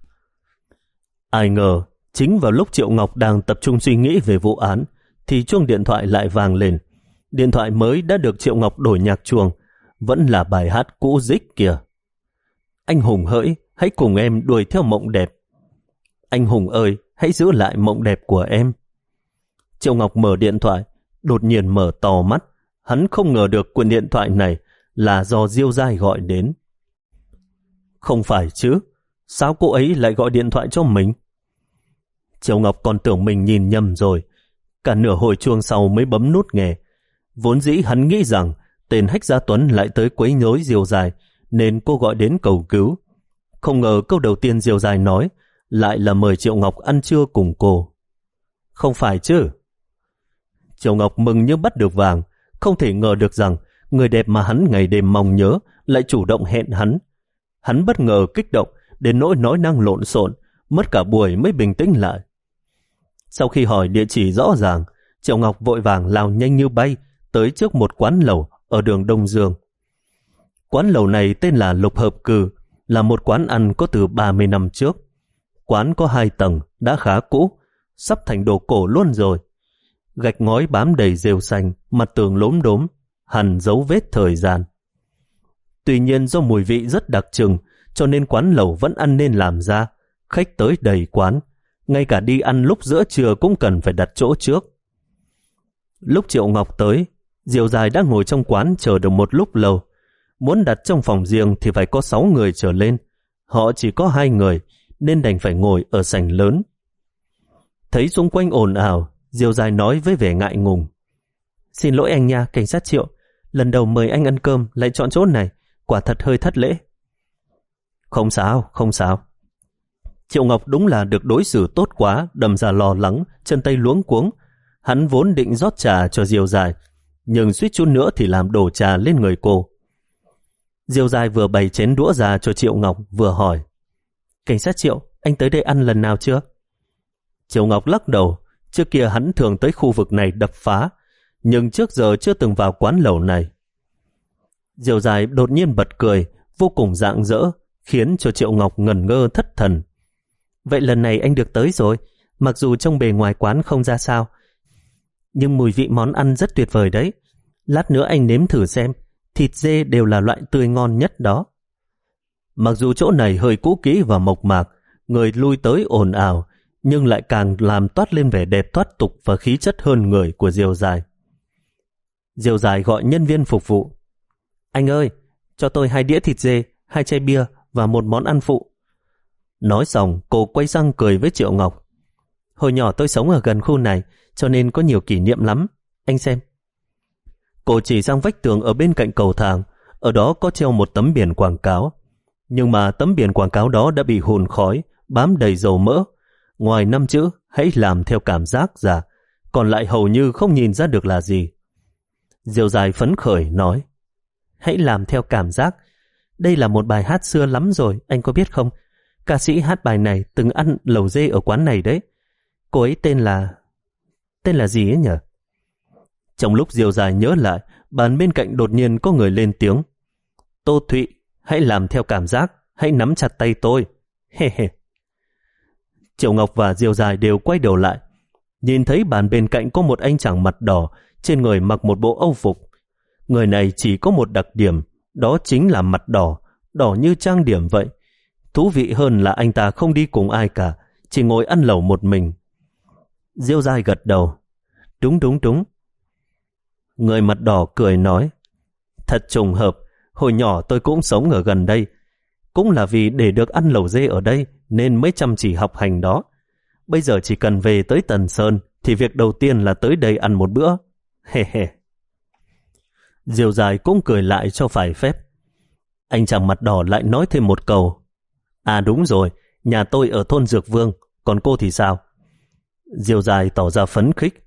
Ai ngờ, chính vào lúc Triệu Ngọc đang tập trung suy nghĩ về vụ án, thì chuông điện thoại lại vang lên. Điện thoại mới đã được Triệu Ngọc đổi nhạc chuông, vẫn là bài hát cũ dích kìa. Anh Hùng hỡi, hãy cùng em đuổi theo mộng đẹp. Anh Hùng ơi, hãy giữ lại mộng đẹp của em. Triệu Ngọc mở điện thoại, đột nhiên mở to mắt. Hắn không ngờ được cuộc điện thoại này là do Diêu Giai gọi đến. Không phải chứ, sao cô ấy lại gọi điện thoại cho mình? Triệu Ngọc còn tưởng mình nhìn nhầm rồi. Cả nửa hồi chuông sau mới bấm nút nghe. Vốn dĩ hắn nghĩ rằng tên Hách Gia Tuấn lại tới quấy rối Diêu Giai, nên cô gọi đến cầu cứu. Không ngờ câu đầu tiên Diêu Giai nói lại là mời Triệu Ngọc ăn trưa cùng cô. Không phải chứ? Triệu Ngọc mừng như bắt được vàng, không thể ngờ được rằng người đẹp mà hắn ngày đêm mong nhớ lại chủ động hẹn hắn. Hắn bất ngờ kích động đến nỗi nói năng lộn xộn, mất cả buổi mới bình tĩnh lại. Sau khi hỏi địa chỉ rõ ràng, Triệu Ngọc vội vàng lao nhanh như bay tới trước một quán lẩu ở đường Đông Dương. Quán lẩu này tên là Lục Hợp Cư, là một quán ăn có từ ba mươi năm trước. Quán có hai tầng, đã khá cũ, sắp thành đồ cổ luôn rồi. Gạch ngói bám đầy rêu xanh, mặt tường lốm đốm, hằn dấu vết thời gian. Tuy nhiên do mùi vị rất đặc trưng, cho nên quán lẩu vẫn ăn nên làm ra. Khách tới đầy quán, ngay cả đi ăn lúc giữa trưa cũng cần phải đặt chỗ trước. Lúc Triệu Ngọc tới, Diêu Giai đã ngồi trong quán chờ được một lúc lâu. Muốn đặt trong phòng riêng thì phải có sáu người trở lên. Họ chỉ có hai người, nên đành phải ngồi ở sảnh lớn. Thấy xung quanh ồn ào, Diêu Giai nói với vẻ ngại ngùng. Xin lỗi anh nha, cảnh sát Triệu. Lần đầu mời anh ăn cơm lại chọn chỗ này, quả thật hơi thất lễ. Không sao, không sao. Triệu Ngọc đúng là được đối xử tốt quá, đâm ra lo lắng, chân tay luống cuống. Hắn vốn định rót trà cho Diêu Giai, nhưng suýt chút nữa thì làm đổ trà lên người cô. Diêu Giai vừa bày chén đũa ra cho Triệu Ngọc, vừa hỏi. Cảnh sát Triệu, anh tới đây ăn lần nào chưa? Triệu Ngọc lắc đầu. Trước kia hắn thường tới khu vực này đập phá, nhưng trước giờ chưa từng vào quán lẩu này. Diêu Giai đột nhiên bật cười, vô cùng rạng rỡ, khiến cho Triệu Ngọc ngẩn ngơ thất thần. Vậy lần này anh được tới rồi, mặc dù trong bề ngoài quán không ra sao, nhưng mùi vị món ăn rất tuyệt vời đấy. Lát nữa anh nếm thử xem, thịt dê đều là loại tươi ngon nhất đó. Mặc dù chỗ này hơi cũ kỹ và mộc mạc, người lui tới ồn ào, nhưng lại càng làm toát lên vẻ đẹp thoát tục và khí chất hơn người của Diêu Giai. Diêu Giai gọi nhân viên phục vụ. Anh ơi, cho tôi hai đĩa thịt dê, hai chai bia và một món ăn phụ. Nói xong, cô quay sang cười với Triệu Ngọc. Hồi nhỏ tôi sống ở gần khu này, cho nên có nhiều kỷ niệm lắm. Anh xem. Cô chỉ sang vách tường ở bên cạnh cầu thang, ở đó có treo một tấm biển quảng cáo. Nhưng mà tấm biển quảng cáo đó đã bị hùn khói, bám đầy dầu mỡ. Ngoài năm chữ hãy làm theo cảm giác ra, còn lại hầu như không nhìn ra được là gì. Diêu Giai phấn khởi nói. Hãy làm theo cảm giác. Đây là một bài hát xưa lắm rồi, anh có biết không? Ca sĩ hát bài này từng ăn lẩu dê ở quán này đấy. Cô ấy tên là... Tên là gì ấy nhỉ? Trong lúc Diêu Giai nhớ lại, bàn bên cạnh đột nhiên có người lên tiếng. Tô Thụy, hãy làm theo cảm giác, hãy nắm chặt tay tôi. He he. Triệu Ngọc và Diêu Giai đều quay đầu lại. Nhìn thấy bàn bên cạnh có một anh chàng mặt đỏ, trên người mặc một bộ âu phục. Người này chỉ có một đặc điểm, đó chính là mặt đỏ, đỏ như trang điểm vậy. Thú vị hơn là anh ta không đi cùng ai cả, chỉ ngồi ăn lẩu một mình. Diêu Giai gật đầu. Đúng đúng đúng. Người mặt đỏ cười nói, thật trùng hợp, hồi nhỏ tôi cũng sống ở gần đây. Cũng là vì để được ăn lẩu dê ở đây nên mới chăm chỉ học hành đó. Bây giờ chỉ cần về tới Tần Sơn thì việc đầu tiên là tới đây ăn một bữa. He he. Diêu Giai cũng cười lại cho phải phép. Anh chàng mặt đỏ lại nói thêm một câu. À đúng rồi, nhà tôi ở thôn Dược Vương, còn cô thì sao? Diêu Giai tỏ ra phấn khích.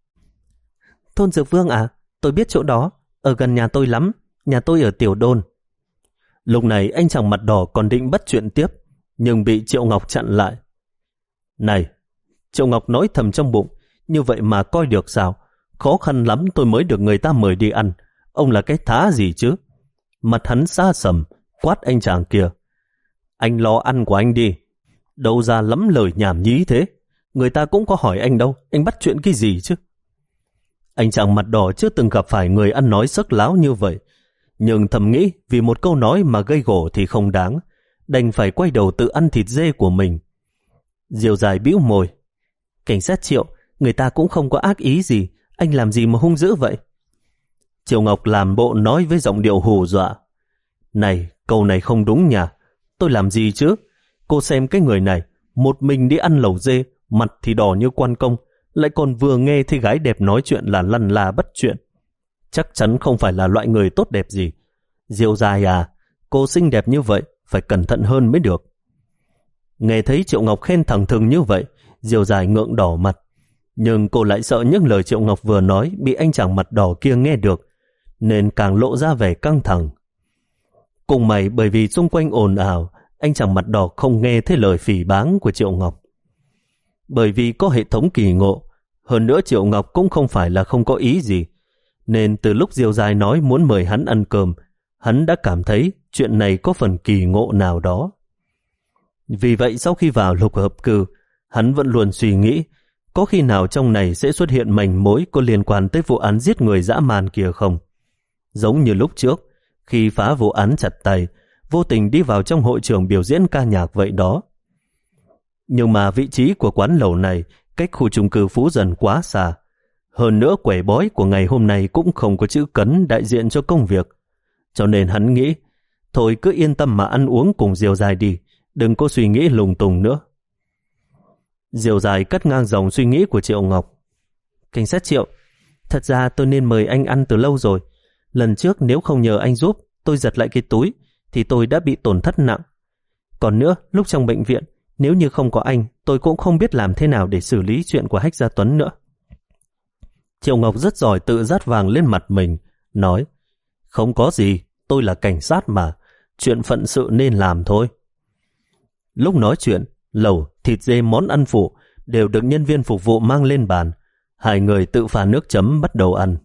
Thôn Dược Vương à? Tôi biết chỗ đó, ở gần nhà tôi lắm, nhà tôi ở Tiểu Đôn. Lúc này anh chàng mặt đỏ còn định bắt chuyện tiếp, nhưng bị Triệu Ngọc chặn lại. Này, Triệu Ngọc nói thầm trong bụng, như vậy mà coi được sao? Khó khăn lắm tôi mới được người ta mời đi ăn, ông là cái thá gì chứ? Mặt hắn xa sầm, quát anh chàng kia. Anh lo ăn của anh đi, đâu ra lắm lời nhảm nhí thế. Người ta cũng có hỏi anh đâu, anh bắt chuyện cái gì chứ? Anh chàng mặt đỏ chưa từng gặp phải người ăn nói sức láo như vậy, nhưng thầm nghĩ vì một câu nói mà gây gổ thì không đáng, đành phải quay đầu tự ăn thịt dê của mình. Diêu Giai bĩu môi. Cảnh sát Triệu, người ta cũng không có ác ý gì, anh làm gì mà hung dữ vậy? Triệu Ngọc làm bộ nói với giọng điệu hù dọa. Này, câu này không đúng nhỉ? Tôi làm gì chứ? Cô xem cái người này, một mình đi ăn lẩu dê, mặt thì đỏ như quan công, lại còn vừa nghe thấy gái đẹp nói chuyện là lăn la bắt chuyện. Chắc chắn không phải là loại người tốt đẹp gì. Diêu Giai à, cô xinh đẹp như vậy, phải cẩn thận hơn mới được. Nghe thấy Triệu Ngọc khen thẳng thừng như vậy, Diêu Giai ngượng đỏ mặt. Nhưng cô lại sợ những lời Triệu Ngọc vừa nói bị anh chàng mặt đỏ kia nghe được, nên càng lộ ra vẻ căng thẳng. Cùng mày bởi vì xung quanh ồn ào, anh chàng mặt đỏ không nghe thấy lời phỉ báng của Triệu Ngọc. Bởi vì có hệ thống kỳ ngộ, hơn nữa Triệu Ngọc cũng không phải là không có ý gì, nên từ lúc Diêu Giai nói muốn mời hắn ăn cơm, hắn đã cảm thấy chuyện này có phần kỳ ngộ nào đó. Vì vậy sau khi vào lục hợp cư, hắn vẫn luôn suy nghĩ có khi nào trong này sẽ xuất hiện manh mối có liên quan tới vụ án giết người dã man kia không? Giống như lúc trước, khi phá vụ án chặt tay, vô tình đi vào trong hội trường biểu diễn ca nhạc vậy đó. Nhưng mà vị trí của quán lẩu này cách khu chung cư Phú Dần quá xa. Hơn nữa quẻ bói của ngày hôm nay cũng không có chữ cấn đại diện cho công việc. Cho nên hắn nghĩ, thôi cứ yên tâm mà ăn uống cùng Diêu Giai đi, đừng có suy nghĩ lung tung nữa. Diêu Giai cắt ngang dòng suy nghĩ của Triệu Ngọc. Cảnh sát Triệu, thật ra tôi nên mời anh ăn từ lâu rồi. Lần trước nếu không nhờ anh giúp tôi giật lại cái túi thì tôi đã bị tổn thất nặng. Còn nữa, lúc trong bệnh viện, nếu như không có anh, tôi cũng không biết làm thế nào để xử lý chuyện của Hách Gia Tuấn nữa. Triệu Ngọc rất giỏi tự dát vàng lên mặt mình, nói, không có gì, tôi là cảnh sát mà, chuyện phận sự nên làm thôi. Lúc nói chuyện, lẩu, thịt dê món ăn phụ đều được nhân viên phục vụ mang lên bàn. Hai người tự pha nước chấm bắt đầu ăn.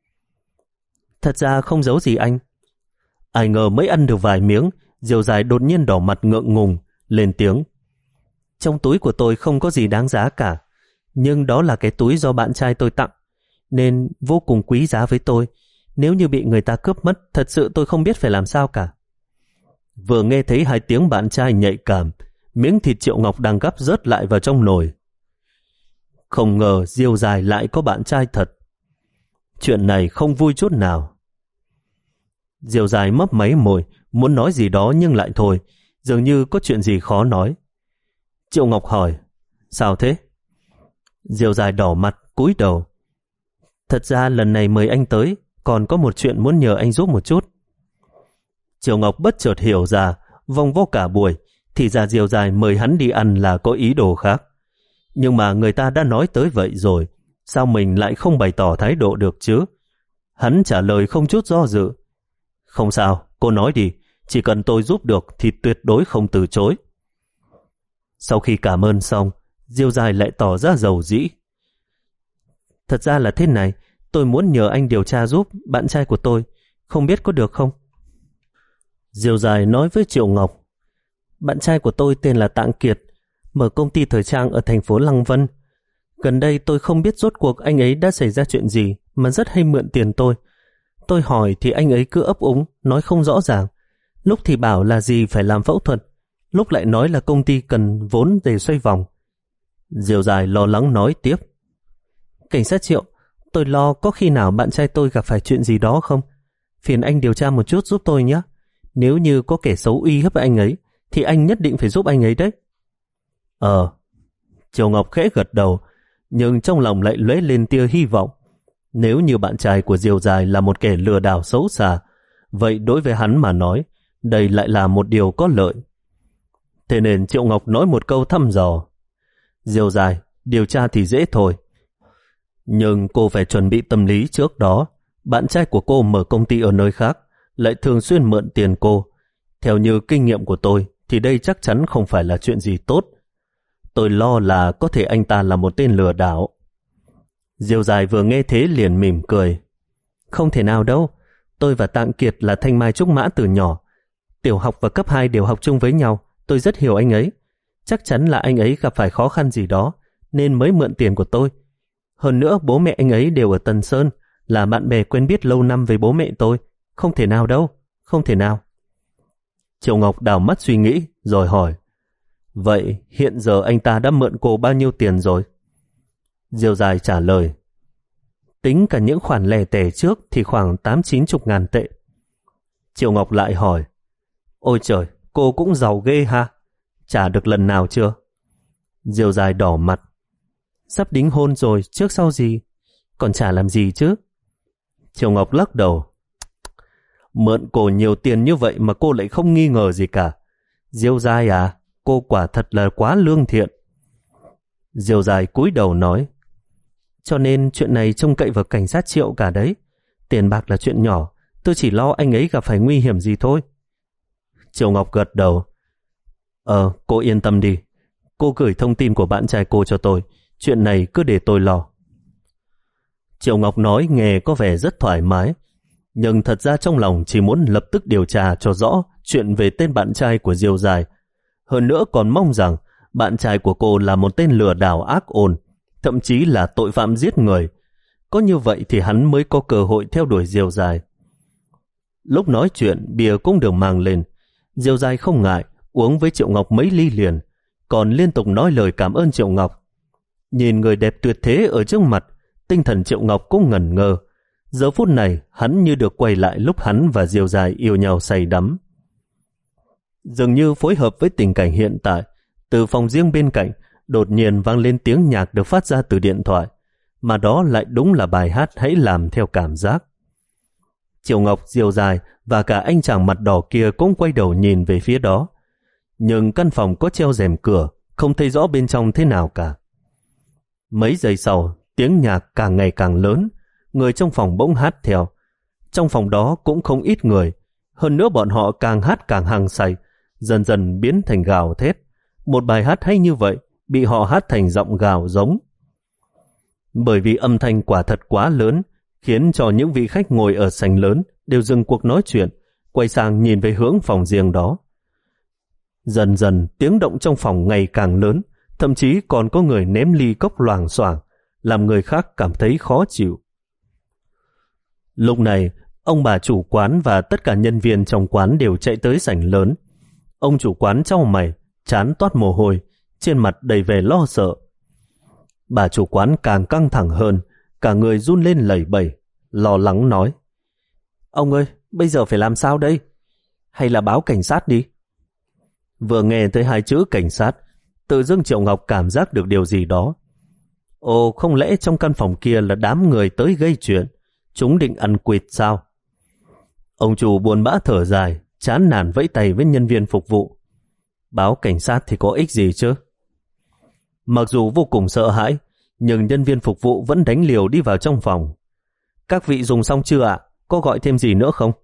Thật ra không giấu gì anh. Ai ngờ mới ăn được vài miếng, Diêu Giai đột nhiên đỏ mặt ngượng ngùng, lên tiếng. Trong túi của tôi không có gì đáng giá cả, nhưng đó là cái túi do bạn trai tôi tặng, nên vô cùng quý giá với tôi. Nếu như bị người ta cướp mất, thật sự tôi không biết phải làm sao cả. Vừa nghe thấy hai tiếng bạn trai nhạy cảm, miếng thịt Triệu Ngọc đang gắp rớt lại vào trong nồi. Không ngờ Diêu Giai lại có bạn trai thật. Chuyện này không vui chút nào. Diêu Giai mấp máy môi, muốn nói gì đó nhưng lại thôi, dường như có chuyện gì khó nói. Triệu Ngọc hỏi, sao thế? Diêu Giai đỏ mặt, cúi đầu. Thật ra lần này mời anh tới, còn có một chuyện muốn nhờ anh giúp một chút. Triệu Ngọc bất chợt hiểu ra, vòng vo cả buổi, thì ra Diêu Giai mời hắn đi ăn là có ý đồ khác. Nhưng mà người ta đã nói tới vậy rồi, sao mình lại không bày tỏ thái độ được chứ? Hắn trả lời không chút do dự. Không sao, cô nói đi, chỉ cần tôi giúp được thì tuyệt đối không từ chối. Sau khi cảm ơn xong, Diêu Giai lại tỏ ra dầu dĩ. Thật ra là thế này, tôi muốn nhờ anh điều tra giúp bạn trai của tôi, không biết có được không? Diêu Giai nói với Triệu Ngọc, bạn trai của tôi tên là Tạng Kiệt, mở công ty thời trang ở thành phố Lăng Vân. Gần đây tôi không biết rốt cuộc anh ấy đã xảy ra chuyện gì mà rất hay mượn tiền tôi. Tôi hỏi thì anh ấy cứ ấp úng, nói không rõ ràng. Lúc thì bảo là gì phải làm phẫu thuật, lúc lại nói là công ty cần vốn để xoay vòng. Diều Dài lo lắng nói tiếp. Cảnh sát Triệu, tôi lo có khi nào bạn trai tôi gặp phải chuyện gì đó không? Phiền anh điều tra một chút giúp tôi nhé. Nếu như có kẻ xấu uy hiếp anh ấy, thì anh nhất định phải giúp anh ấy đấy. Ờ, Triều Ngọc khẽ gật đầu, nhưng trong lòng lại lóe lên tia hy vọng. Nếu như bạn trai của Diều Dài là một kẻ lừa đảo xấu xa, vậy đối với hắn mà nói, đây lại là một điều có lợi. Thế nên Triệu Ngọc nói một câu thăm dò. Diều Dài, điều tra thì dễ thôi. Nhưng cô phải chuẩn bị tâm lý trước đó. Bạn trai của cô mở công ty ở nơi khác, lại thường xuyên mượn tiền cô. Theo như kinh nghiệm của tôi, thì đây chắc chắn không phải là chuyện gì tốt. Tôi lo là có thể anh ta là một tên lừa đảo. Diều Dài vừa nghe thế liền mỉm cười. Không thể nào đâu. Tôi và Tạng Kiệt là thanh mai trúc mã từ nhỏ. Tiểu học và cấp hai đều học chung với nhau. Tôi rất hiểu anh ấy. Chắc chắn là anh ấy gặp phải khó khăn gì đó, nên mới mượn tiền của tôi. Hơn nữa bố mẹ anh ấy đều ở Tân Sơn, là bạn bè quen biết lâu năm với bố mẹ tôi. Không thể nào đâu. Không thể nào. Triệu Ngọc đảo mắt suy nghĩ, rồi hỏi. Vậy hiện giờ anh ta đã mượn cô bao nhiêu tiền rồi? Diều Dài trả lời. Tính cả những khoản lẻ tẻ trước thì khoảng tám chín chục ngàn tệ. Triệu Ngọc lại hỏi. Ôi trời, cô cũng giàu ghê ha. Trả được lần nào chưa? Diều Dài đỏ mặt. Sắp đính hôn rồi, trước sau gì? Còn trả làm gì chứ? Triệu Ngọc lắc đầu. Mượn cô nhiều tiền như vậy mà cô lại không nghi ngờ gì cả. Diều Dài à, cô quả thật là quá lương thiện. Diều Dài cúi đầu nói. Cho nên chuyện này trông cậy vào cảnh sát Triệu cả đấy. Tiền bạc là chuyện nhỏ, tôi chỉ lo anh ấy gặp phải nguy hiểm gì thôi. Triệu Ngọc gật đầu. Ờ, cô yên tâm đi. Cô gửi thông tin của bạn trai cô cho tôi. Chuyện này cứ để tôi lo. Triệu Ngọc nói nghe có vẻ rất thoải mái, nhưng thật ra trong lòng chỉ muốn lập tức điều tra cho rõ chuyện về tên bạn trai của Diều Dài. Hơn nữa còn mong rằng bạn trai của cô là một tên lừa đảo ác ôn, thậm chí là tội phạm giết người. Có như vậy thì hắn mới có cơ hội theo đuổi Diều Dài. Lúc nói chuyện, bia cũng được mang lên. Diều Dài không ngại, uống với Triệu Ngọc mấy ly liền, còn liên tục nói lời cảm ơn Triệu Ngọc. Nhìn người đẹp tuyệt thế ở trước mặt, tinh thần Triệu Ngọc cũng ngẩn ngơ. Giờ phút này, hắn như được quay lại lúc hắn và Diều Dài yêu nhau say đắm. Dường như phối hợp với tình cảnh hiện tại, từ phòng riêng bên cạnh, đột nhiên vang lên tiếng nhạc được phát ra từ điện thoại, mà đó lại đúng là bài hát Hãy Làm Theo Cảm Giác. Triệu Ngọc, Diều Dài và cả anh chàng mặt đỏ kia cũng quay đầu nhìn về phía đó. Nhưng căn phòng có treo rèm cửa, không thấy rõ bên trong thế nào cả. Mấy giây sau, tiếng nhạc càng ngày càng lớn, người trong phòng bỗng hát theo. Trong phòng đó cũng không ít người, hơn nữa bọn họ càng hát càng hăng say, dần dần biến thành gào thét. Một bài hát hay như vậy, bị họ hát thành giọng gào giống. Bởi vì âm thanh quả thật quá lớn, khiến cho những vị khách ngồi ở sảnh lớn đều dừng cuộc nói chuyện, quay sang nhìn về hướng phòng riêng đó. Dần dần tiếng động trong phòng ngày càng lớn, thậm chí còn có người ném ly cốc loảng xoảng, làm người khác cảm thấy khó chịu. Lúc này, ông bà chủ quán và tất cả nhân viên trong quán đều chạy tới sảnh lớn. Ông chủ quán chau mày, trán toát mồ hôi, trên mặt đầy vẻ lo sợ. Bà chủ quán càng căng thẳng hơn, cả người run lên lẩy bẩy, lo lắng nói. Ông ơi, bây giờ phải làm sao đây? Hay là báo cảnh sát đi? Vừa nghe tới hai chữ cảnh sát, tự dưng Triệu Ngọc cảm giác được điều gì đó. Ồ, không lẽ trong căn phòng kia là đám người tới gây chuyện? Chúng định ăn quỵt sao? Ông chủ buồn bã thở dài, chán nản vẫy tay với nhân viên phục vụ. Báo cảnh sát thì có ích gì chứ? Mặc dù vô cùng sợ hãi, nhưng nhân viên phục vụ vẫn đánh liều đi vào trong phòng. Các vị dùng xong chưa ạ? Có gọi thêm gì nữa không?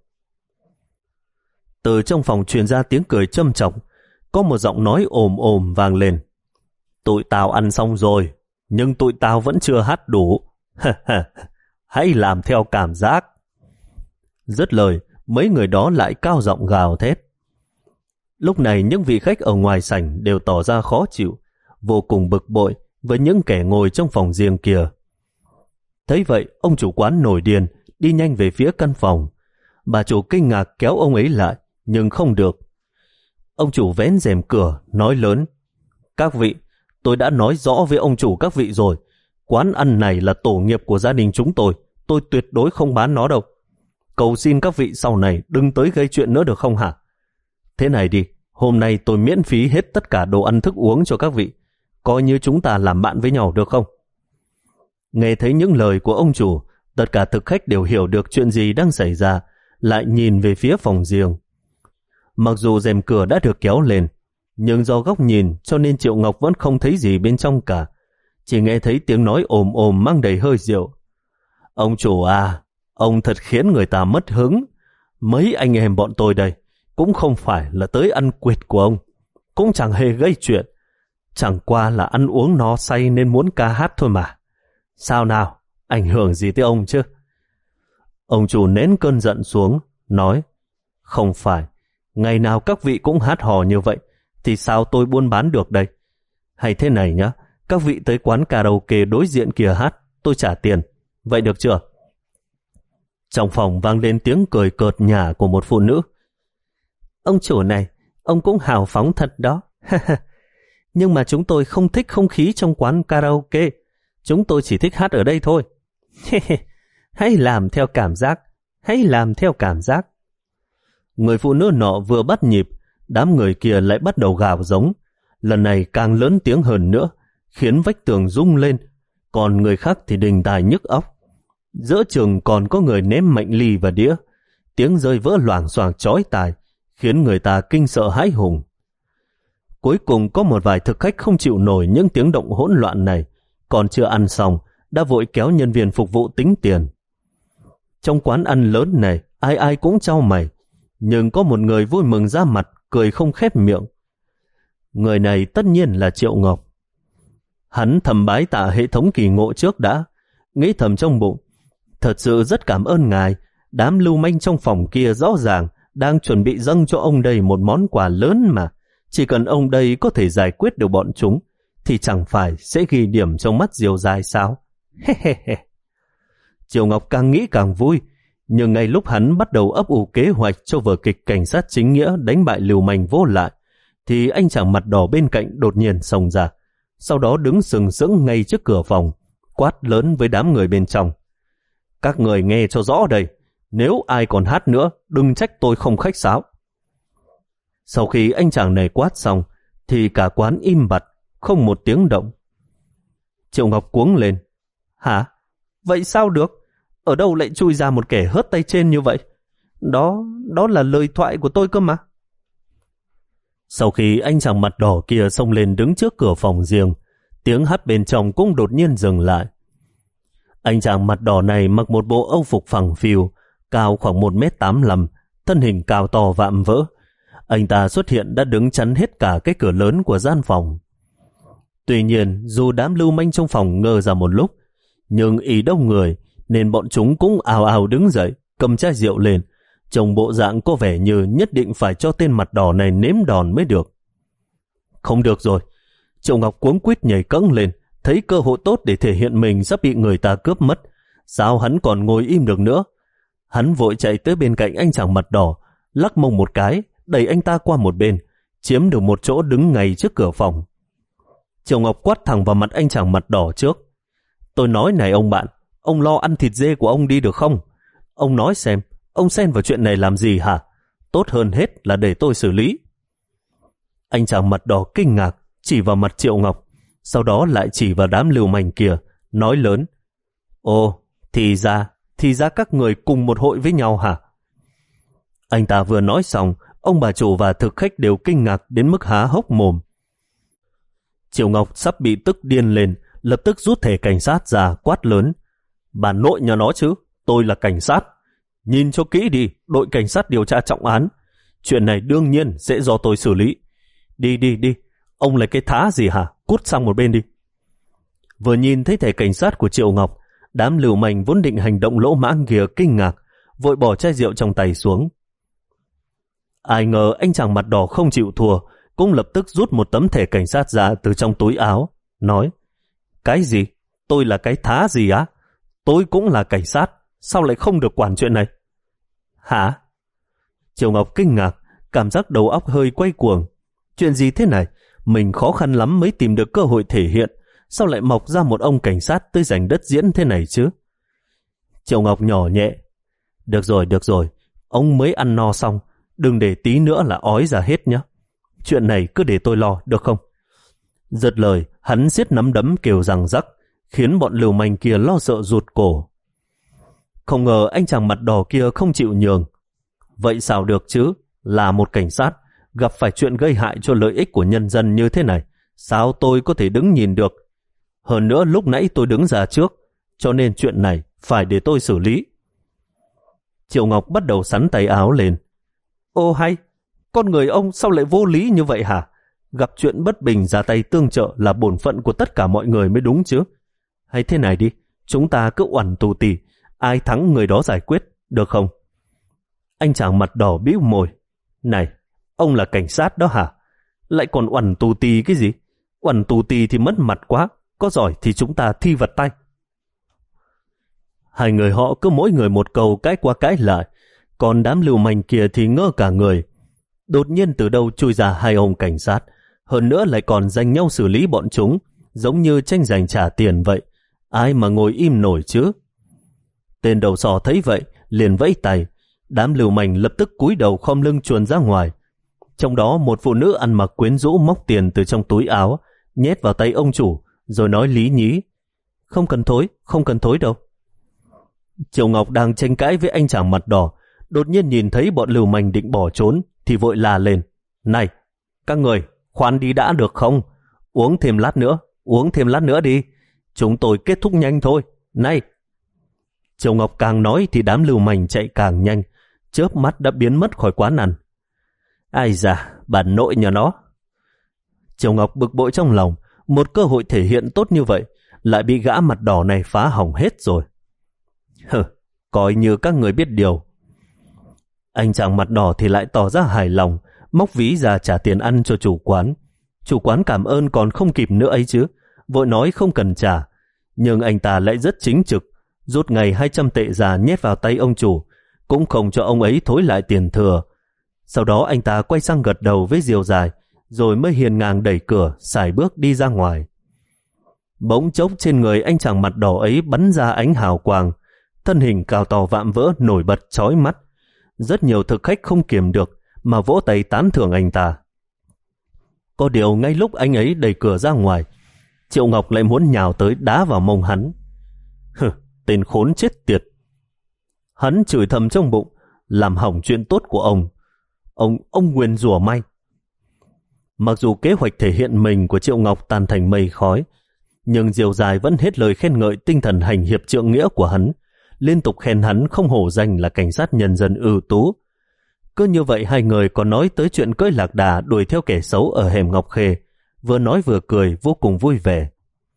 Từ trong phòng truyền ra tiếng cười châm chọc, có một giọng nói ồm ồm vang lên. Tụi tao ăn xong rồi, nhưng tụi tao vẫn chưa hát đủ. Hãy làm theo cảm giác. Dứt lời, mấy người đó lại cao giọng gào thét. Lúc này những vị khách ở ngoài sảnh đều tỏ ra khó chịu, vô cùng bực bội với những kẻ ngồi trong phòng riêng kia. Thấy vậy, ông chủ quán nổi điên, đi nhanh về phía căn phòng. Bà chủ kinh ngạc kéo ông ấy lại, nhưng không được. Ông chủ vén rèm cửa, nói lớn. Các vị, Tôi đã nói rõ với ông chủ các vị rồi, quán ăn này là tổ nghiệp của gia đình chúng tôi, tôi tuyệt đối không bán nó đâu. Cầu xin các vị sau này đừng tới gây chuyện nữa được không hả? Thế này đi, hôm nay tôi miễn phí hết tất cả đồ ăn thức uống cho các vị, coi như chúng ta làm bạn với nhau được không? Nghe thấy những lời của ông chủ, tất cả thực khách đều hiểu được chuyện gì đang xảy ra, lại nhìn về phía phòng riêng. Mặc dù rèm cửa đã được kéo lên, nhưng do góc nhìn cho nên Triệu Ngọc vẫn không thấy gì bên trong cả. Chỉ nghe thấy tiếng nói ồm ồm mang đầy hơi rượu. Ông chủ à, ông thật khiến người ta mất hứng. Mấy anh em bọn tôi đây cũng không phải là tới ăn quyệt của ông, cũng chẳng hề gây chuyện. Chẳng qua là ăn uống no say nên muốn ca hát thôi mà. Sao nào, ảnh hưởng gì tới ông chứ? Ông chủ nén cơn giận xuống, nói, không phải, ngày nào các vị cũng hát hò như vậy, thì sao tôi buôn bán được đây? Hay thế này nhá, các vị tới quán karaoke đối diện kia hát, tôi trả tiền, vậy được chưa? Trong phòng vang lên tiếng cười cợt nhả của một phụ nữ. Ông chủ này, ông cũng hào phóng thật đó. Nhưng mà chúng tôi không thích không khí trong quán karaoke, chúng tôi chỉ thích hát ở đây thôi. Hãy làm theo cảm giác, hãy làm theo cảm giác. Người phụ nữ nọ vừa bắt nhịp, đám người kia lại bắt đầu gào giống, lần này càng lớn tiếng hơn nữa, khiến vách tường rung lên, còn người khác thì đình tài nhức óc. Giữa trường còn có người ném mạnh ly và đĩa, tiếng rơi vỡ loảng xoảng chói tai, khiến người ta kinh sợ hãi hùng. Cuối cùng có một vài thực khách không chịu nổi những tiếng động hỗn loạn này, còn chưa ăn xong, đã vội kéo nhân viên phục vụ tính tiền. Trong quán ăn lớn này, ai ai cũng chau mày, nhưng có một người vui mừng ra mặt, cười không khép miệng. Người này tất nhiên là Triệu Ngọc. Hắn thầm bái tạ hệ thống kỳ ngộ trước đã, nghĩ thầm trong bụng, thật sự rất cảm ơn ngài, đám lưu manh trong phòng kia rõ ràng đang chuẩn bị dâng cho ông đây một món quà lớn mà, chỉ cần ông đây có thể giải quyết được bọn chúng, thì chẳng phải sẽ ghi điểm trong mắt Diều Dài sao? Hehehe. Triệu Ngọc càng nghĩ càng vui, nhưng ngay lúc hắn bắt đầu ấp ủ kế hoạch cho vở kịch cảnh sát chính nghĩa đánh bại lưu manh vô lại, thì anh chàng mặt đỏ bên cạnh đột nhiên xông ra, sau đó đứng sừng sững ngay trước cửa phòng, quát lớn với đám người bên trong. Các người nghe cho rõ đây, nếu ai còn hát nữa, đừng trách tôi không khách sáo. Sau khi anh chàng này quát xong, thì cả quán im bặt, không một tiếng động. Triệu Ngọc cuống lên. Hả? Vậy sao được? Ở đâu lại chui ra một kẻ hớt tay trên như vậy? Đó, đó là lời thoại của tôi cơ mà. Sau khi anh chàng mặt đỏ kia xông lên đứng trước cửa phòng riêng, tiếng hát bên trong cũng đột nhiên dừng lại. Anh chàng mặt đỏ này mặc một bộ âu phục phẳng phiu, cao khoảng một mét tám mươi lăm, thân hình cao to vạm vỡ. Anh ta xuất hiện đã đứng chắn hết cả cái cửa lớn của gian phòng. Tuy nhiên, dù đám lưu manh trong phòng ngơ ra một lúc, nhưng ý đông người nên bọn chúng cũng ào ào đứng dậy, cầm chai rượu lên, trông bộ dạng có vẻ như nhất định phải cho tên mặt đỏ này nếm đòn mới được. Không được rồi, Triệu Ngọc cuống quýt nhảy cẫng lên, thấy cơ hội tốt để thể hiện mình sắp bị người ta cướp mất. Sao hắn còn ngồi im được nữa? Hắn vội chạy tới bên cạnh anh chàng mặt đỏ, lắc mông một cái, đẩy anh ta qua một bên, chiếm được một chỗ đứng ngay trước cửa phòng. Triệu Ngọc quát thẳng vào mặt anh chàng mặt đỏ trước. Tôi nói này ông bạn, ông lo ăn thịt dê của ông đi được không? Ông nói xem, ông xen vào chuyện này làm gì hả? Tốt hơn hết là để tôi xử lý. Anh chàng mặt đỏ kinh ngạc, chỉ vào mặt Triệu Ngọc, sau đó lại chỉ vào đám lưu manh kia, nói lớn. Ồ, thì ra, thì ra các người cùng một hội với nhau hả? Anh ta vừa nói xong, ông bà chủ và thực khách đều kinh ngạc đến mức há hốc mồm. Triệu Ngọc sắp bị tức điên lên, lập tức rút thẻ cảnh sát ra quát lớn. Bà nội nhà nó chứ, tôi là cảnh sát. Nhìn cho kỹ đi, đội cảnh sát điều tra trọng án. Chuyện này đương nhiên sẽ do tôi xử lý. Đi đi đi, ông lấy cái thá gì hả? Cút sang một bên đi. Vừa nhìn thấy thẻ cảnh sát của Triệu Ngọc, đám lưu manh vốn định hành động lỗ mãng kia kinh ngạc, vội bỏ chai rượu trong tay xuống. Ai ngờ anh chàng mặt đỏ không chịu thua, cũng lập tức rút một tấm thẻ cảnh sát ra từ trong túi áo, nói. Cái gì? Tôi là cái thá gì á? Tôi cũng là cảnh sát, sao lại không được quản chuyện này? Hả? Triệu Ngọc kinh ngạc, cảm giác đầu óc hơi quay cuồng. Chuyện gì thế này? mình khó khăn lắm mới tìm được cơ hội thể hiện, sao lại mọc ra một ông cảnh sát tới giành đất diễn thế này chứ? Triệu Ngọc nhỏ nhẹ, được rồi, được rồi, ông mới ăn no xong, đừng để tí nữa là ói ra hết nhé. Chuyện này cứ để tôi lo, được không? Giật lời, hắn siết nắm đấm kêu rằng rắc, khiến bọn lưu manh kia lo sợ rụt cổ. Không ngờ anh chàng mặt đỏ kia không chịu nhường. Vậy sao được chứ? Là một cảnh sát, gặp phải chuyện gây hại cho lợi ích của nhân dân như thế này, sao tôi có thể đứng nhìn được? Hơn nữa lúc nãy tôi đứng ra trước, cho nên chuyện này phải để tôi xử lý. Triệu Ngọc bắt đầu sắn tay áo lên. Ô hay, con người ông sao lại vô lý như vậy hả? Gặp chuyện bất bình ra tay tương trợ là bổn phận của tất cả mọi người mới đúng chứ. Hay thế này đi, chúng ta cứ oằn tù tì, ai thắng người đó giải quyết, được không? Anh chàng mặt đỏ bĩu môi. Này, ông là cảnh sát đó hả? Lại còn oằn tù tì cái gì? Oằn tù tì thì mất mặt quá, có giỏi thì chúng ta thi vật tay. Hai người họ cứ mỗi người một câu cãi qua cãi lại, còn đám lưu manh kia thì ngơ cả người. Đột nhiên từ đâu chui ra hai ông cảnh sát, hơn nữa lại còn giành nhau xử lý bọn chúng, giống như tranh giành trả tiền vậy. Ai mà ngồi im nổi chứ? Tên đầu sò thấy vậy, liền vẫy tay. Đám lưu manh lập tức cúi đầu khom lưng chuồn ra ngoài. Trong đó một phụ nữ ăn mặc quyến rũ móc tiền từ trong túi áo, nhét vào tay ông chủ, rồi nói lý nhí. Không cần thối, không cần thối đâu. Triệu Ngọc đang tranh cãi với anh chàng mặt đỏ, đột nhiên nhìn thấy bọn lưu manh định bỏ trốn, thì vội la lên. Này, các người, khoan đi đã được không? Uống thêm lát nữa, uống thêm lát nữa đi. Chúng tôi kết thúc nhanh thôi. Này! Triệu Ngọc càng nói thì đám lưu manh chạy càng nhanh, chớp mắt đã biến mất khỏi quán ăn. Ai da, bản nội nhà nó. Triệu Ngọc bực bội trong lòng, một cơ hội thể hiện tốt như vậy, lại bị gã mặt đỏ này phá hỏng hết rồi. Hừ, coi như các người biết điều. Anh chàng mặt đỏ thì lại tỏ ra hài lòng, móc ví ra trả tiền ăn cho chủ quán. Chủ quán cảm ơn còn không kịp nữa ấy chứ, vội nói không cần trả. Nhưng anh ta lại rất chính trực, rút ngay hai trăm tệ ra nhét vào tay ông chủ, cũng không cho ông ấy thối lại tiền thừa. Sau đó anh ta quay sang gật đầu với Diều Dài, rồi mới hiền ngang đẩy cửa, sải bước đi ra ngoài. Bỗng chốc trên người anh chàng mặt đỏ ấy bắn ra ánh hào quang, thân hình cao to vạm vỡ nổi bật chói mắt. Rất nhiều thực khách không kiềm được mà vỗ tay tán thưởng anh ta. Có điều ngay lúc anh ấy đẩy cửa ra ngoài, Triệu Ngọc lại muốn nhào tới đá vào mông hắn. Hừ, tên khốn chết tiệt. Hắn chửi thầm trong bụng, làm hỏng chuyện tốt của ông. Ông, ông nguyền rủa may. Mặc dù kế hoạch thể hiện mình của Triệu Ngọc tan thành mây khói, nhưng Diều Dài vẫn hết lời khen ngợi tinh thần hành hiệp trượng nghĩa của hắn, liên tục khen hắn không hổ danh là cảnh sát nhân dân ưu tú. Cứ như vậy hai người còn nói tới chuyện cưỡi lạc đà đuổi theo kẻ xấu ở hẻm Ngọc Khê, vừa nói vừa cười vô cùng vui vẻ.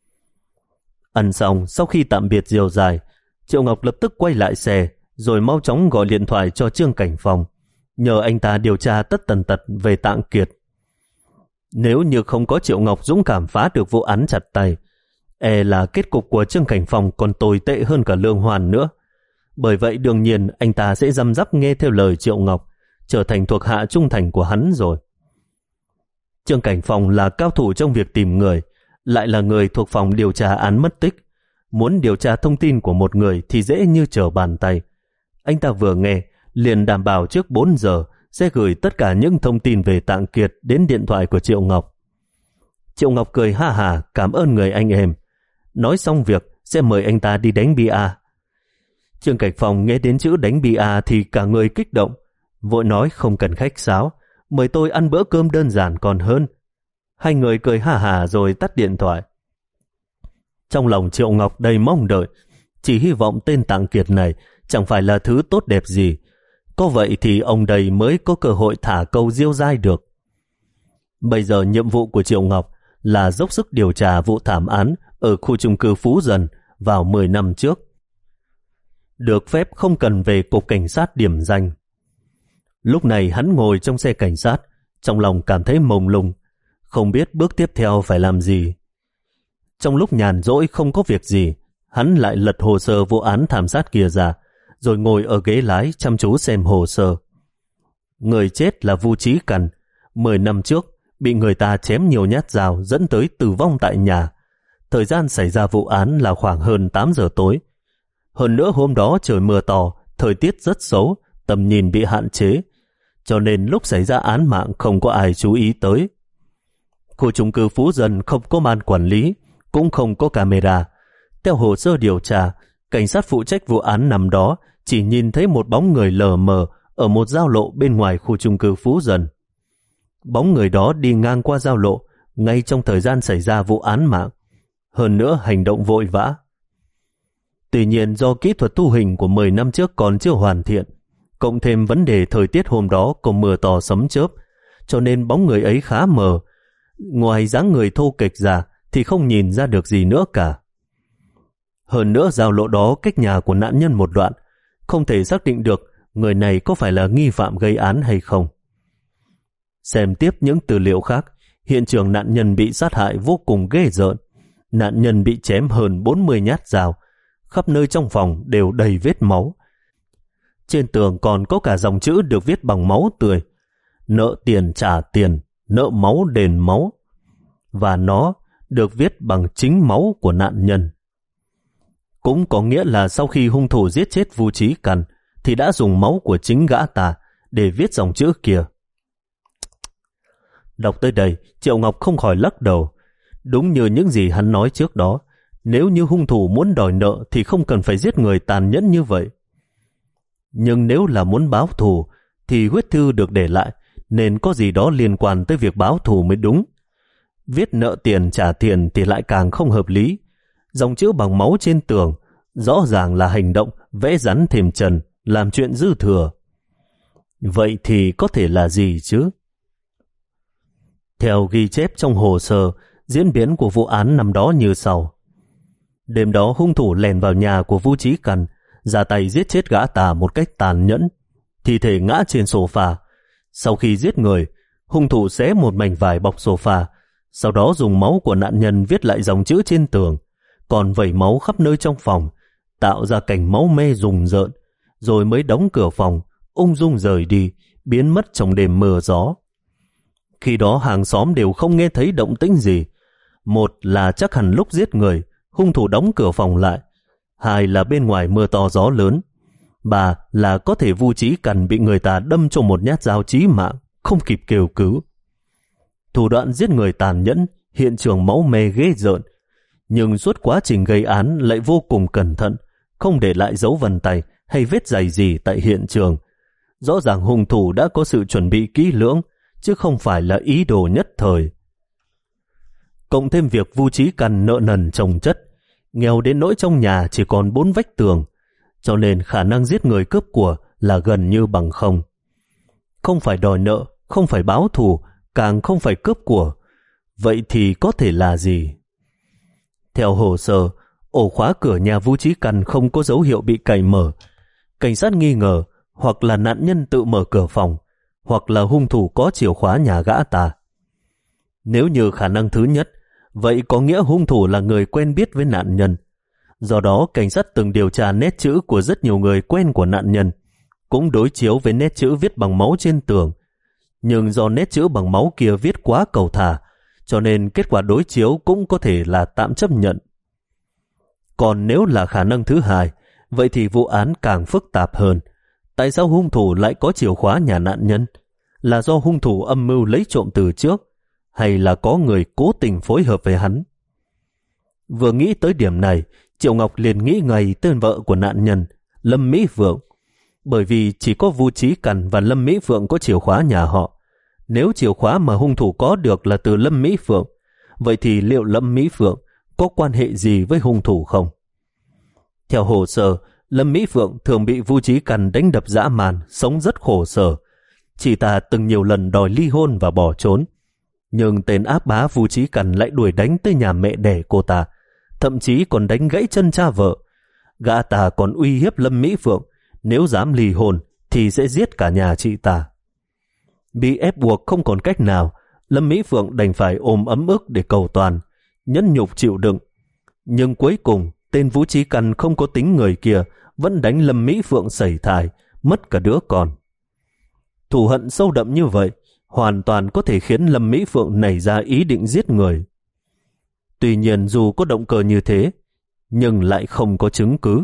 Ăn xong, sau khi tạm biệt Diều Dài, Triệu Ngọc lập tức quay lại xe, rồi mau chóng gọi điện thoại cho Trương Cảnh Phong, nhờ anh ta điều tra tất tần tật về Tạng Kiệt. Nếu như không có Triệu Ngọc dũng cảm phá được vụ án chặt tay, e là kết cục của Trương Cảnh Phong còn tồi tệ hơn cả Lương Hoàn nữa. Bởi vậy đương nhiên anh ta sẽ răm rắp nghe theo lời Triệu Ngọc, trở thành thuộc hạ trung thành của hắn rồi. Trương Cảnh Phong là cao thủ trong việc tìm người, lại là người thuộc phòng điều tra án mất tích. Muốn điều tra thông tin của một người thì dễ như trở bàn tay. Anh ta vừa nghe, liền đảm bảo trước bốn giờ sẽ gửi tất cả những thông tin về Tạng Kiệt đến điện thoại của Triệu Ngọc. Triệu Ngọc cười ha hà cảm ơn người anh em. Nói xong việc sẽ mời anh ta đi đánh bia. Trương Cảnh Phong nghe đến chữ đánh bia thì cả người kích động, vội nói không cần khách sáo, mời tôi ăn bữa cơm đơn giản còn hơn. Hai người cười ha hà rồi tắt điện thoại. Trong lòng Triệu Ngọc đầy mong đợi, chỉ hy vọng tên Tạng Kiệt này chẳng phải là thứ tốt đẹp gì. Có vậy thì ông đây mới có cơ hội thả câu Diêu Dai được. Bây giờ nhiệm vụ của Triệu Ngọc là dốc sức điều tra vụ thảm án ở khu chung cư Phú Dần vào mười năm trước. Được phép không cần về cục cảnh sát điểm danh. Lúc này hắn ngồi trong xe cảnh sát, trong lòng cảm thấy mông lung, không biết bước tiếp theo phải làm gì. Trong lúc nhàn rỗi không có việc gì, hắn lại lật hồ sơ vụ án thảm sát kia ra, rồi ngồi ở ghế lái chăm chú xem hồ sơ. Người chết là Vu Chí Cằn, mười năm trước bị người ta chém nhiều nhát dao dẫn tới tử vong tại nhà. Thời gian xảy ra vụ án là khoảng hơn tám giờ tối. Hơn nữa hôm đó trời mưa to, thời tiết rất xấu, tầm nhìn bị hạn chế, cho nên lúc xảy ra án mạng không có ai chú ý tới. Khu chung cư Phú Dân không có ban quản lý, cũng không có camera. Theo hồ sơ điều tra, cảnh sát phụ trách vụ án năm đó chỉ nhìn thấy một bóng người lờ mờ ở một giao lộ bên ngoài khu chung cư Phú Dân. Bóng người đó đi ngang qua giao lộ ngay trong thời gian xảy ra vụ án mạng, hơn nữa hành động vội vã. Tuy nhiên do kỹ thuật thu hình của mười năm trước còn chưa hoàn thiện, cộng thêm vấn đề thời tiết hôm đó có mưa to sấm chớp, cho nên bóng người ấy khá mờ. Ngoài dáng người thô kệch ra thì không nhìn ra được gì nữa cả. Hơn nữa giao lộ đó cách nhà của nạn nhân một đoạn, không thể xác định được người này có phải là nghi phạm gây án hay không. Xem tiếp những tư liệu khác, hiện trường nạn nhân bị sát hại vô cùng ghê rợn. Nạn nhân bị chém hơn bốn mươi nhát dao, khắp nơi trong phòng đều đầy vết máu. Trên tường còn có cả dòng chữ được viết bằng máu tươi: nợ tiền trả tiền, nợ máu đền máu. Và nó được viết bằng chính máu của nạn nhân. Cũng có nghĩa là sau khi hung thủ giết chết Vu Chí Căn thì đã dùng máu của chính gã ta để viết dòng chữ kia. Đọc tới đây, Triệu Ngọc không khỏi lắc đầu. Đúng như những gì hắn nói trước đó, nếu như hung thủ muốn đòi nợ thì không cần phải giết người tàn nhẫn như vậy. Nhưng nếu là muốn báo thù thì huyết thư được để lại, nên có gì đó liên quan tới việc báo thù mới đúng. Viết nợ tiền trả tiền thì lại càng không hợp lý. Dòng chữ bằng máu trên tường rõ ràng là hành động vẽ rắn thêm trần, làm chuyện dư thừa. Vậy thì có thể là gì chứ? Theo ghi chép trong hồ sơ, diễn biến của vụ án năm đó như sau. Đêm đó hung thủ lèn vào nhà của Vu Chí Căn, ra tay giết chết gã ta một cách tàn nhẫn, thi thể ngã trên sofa. Sau khi giết người, hung thủ xé một mảnh vải bọc sofa, sau đó dùng máu của nạn nhân viết lại dòng chữ trên tường, còn vẩy máu khắp nơi trong phòng, tạo ra cảnh máu me rùng rợn, rồi mới đóng cửa phòng, ung dung rời đi, biến mất trong đêm mưa gió. Khi đó hàng xóm đều không nghe thấy động tĩnh gì. Một là chắc hẳn lúc giết người, hung thủ đóng cửa phòng lại. Hai là bên ngoài mưa to gió lớn. Ba là có thể Vu Chí Căn bị người ta đâm cho một nhát dao chí mạng, không kịp kêu cứu. Thủ đoạn giết người tàn nhẫn, hiện trường máu me ghê rợn, nhưng suốt quá trình gây án lại vô cùng cẩn thận, không để lại dấu vân tay hay vết giày gì tại hiện trường. Rõ ràng hung thủ đã có sự chuẩn bị kỹ lưỡng, chứ không phải là ý đồ nhất thời. Cộng thêm việc Vu Chí Căn nợ nần chồng chất, nghèo đến nỗi trong nhà chỉ còn bốn vách tường, cho nên khả năng giết người cướp của là gần như bằng không. Không phải đòi nợ, không phải báo thù, càng không phải cướp của. Vậy thì có thể là gì? Theo hồ sơ, ổ khóa cửa nhà Vu Chí Căn không có dấu hiệu bị cày mở. Cảnh sát nghi ngờ hoặc là nạn nhân tự mở cửa phòng, hoặc là hung thủ có chìa khóa nhà gã ta. Nếu như khả năng thứ nhất, vậy có nghĩa hung thủ là người quen biết với nạn nhân. Do đó, cảnh sát từng điều tra nét chữ của rất nhiều người quen của nạn nhân, cũng đối chiếu với nét chữ viết bằng máu trên tường. Nhưng do nét chữ bằng máu kia viết quá cầu thả, cho nên kết quả đối chiếu cũng có thể là tạm chấp nhận. Còn nếu là khả năng thứ hai, vậy thì vụ án càng phức tạp hơn. Tại sao hung thủ lại có chìa khóa nhà nạn nhân? Là do hung thủ âm mưu lấy trộm từ trước, hay là có người cố tình phối hợp với hắn? Vừa nghĩ tới điểm này, Triệu Ngọc liền nghĩ ngay tên vợ của nạn nhân, Lâm Mỹ Phượng. Bởi vì chỉ có Vu Chí Căn và Lâm Mỹ Phượng có chìa khóa nhà họ. Nếu chìa khóa mà hung thủ có được là từ Lâm Mỹ Phượng, vậy thì liệu Lâm Mỹ Phượng có quan hệ gì với hung thủ không? Theo hồ sơ, Lâm Mỹ Phượng thường bị Vu Chí Căn đánh đập dã man, sống rất khổ sở. Chị ta từng nhiều lần đòi ly hôn và bỏ trốn. Nhưng tên ác bá Vu Chí Căn lại đuổi đánh tới nhà mẹ đẻ cô ta, thậm chí còn đánh gãy chân cha vợ. Gã ta còn uy hiếp Lâm Mỹ Phượng, nếu dám ly hôn thì sẽ giết cả nhà chị ta. Bị ép buộc không còn cách nào, Lâm Mỹ Phượng đành phải ôm ấm ức để cầu toàn, nhẫn nhục chịu đựng. Nhưng cuối cùng, tên Vu Chí Căn không có tính người kia vẫn đánh Lâm Mỹ Phượng sẩy thải, mất cả đứa con. Thù hận sâu đậm như vậy, hoàn toàn có thể khiến Lâm Mỹ Phượng nảy ra ý định giết người. Tuy nhiên dù có động cơ như thế, nhưng lại không có chứng cứ.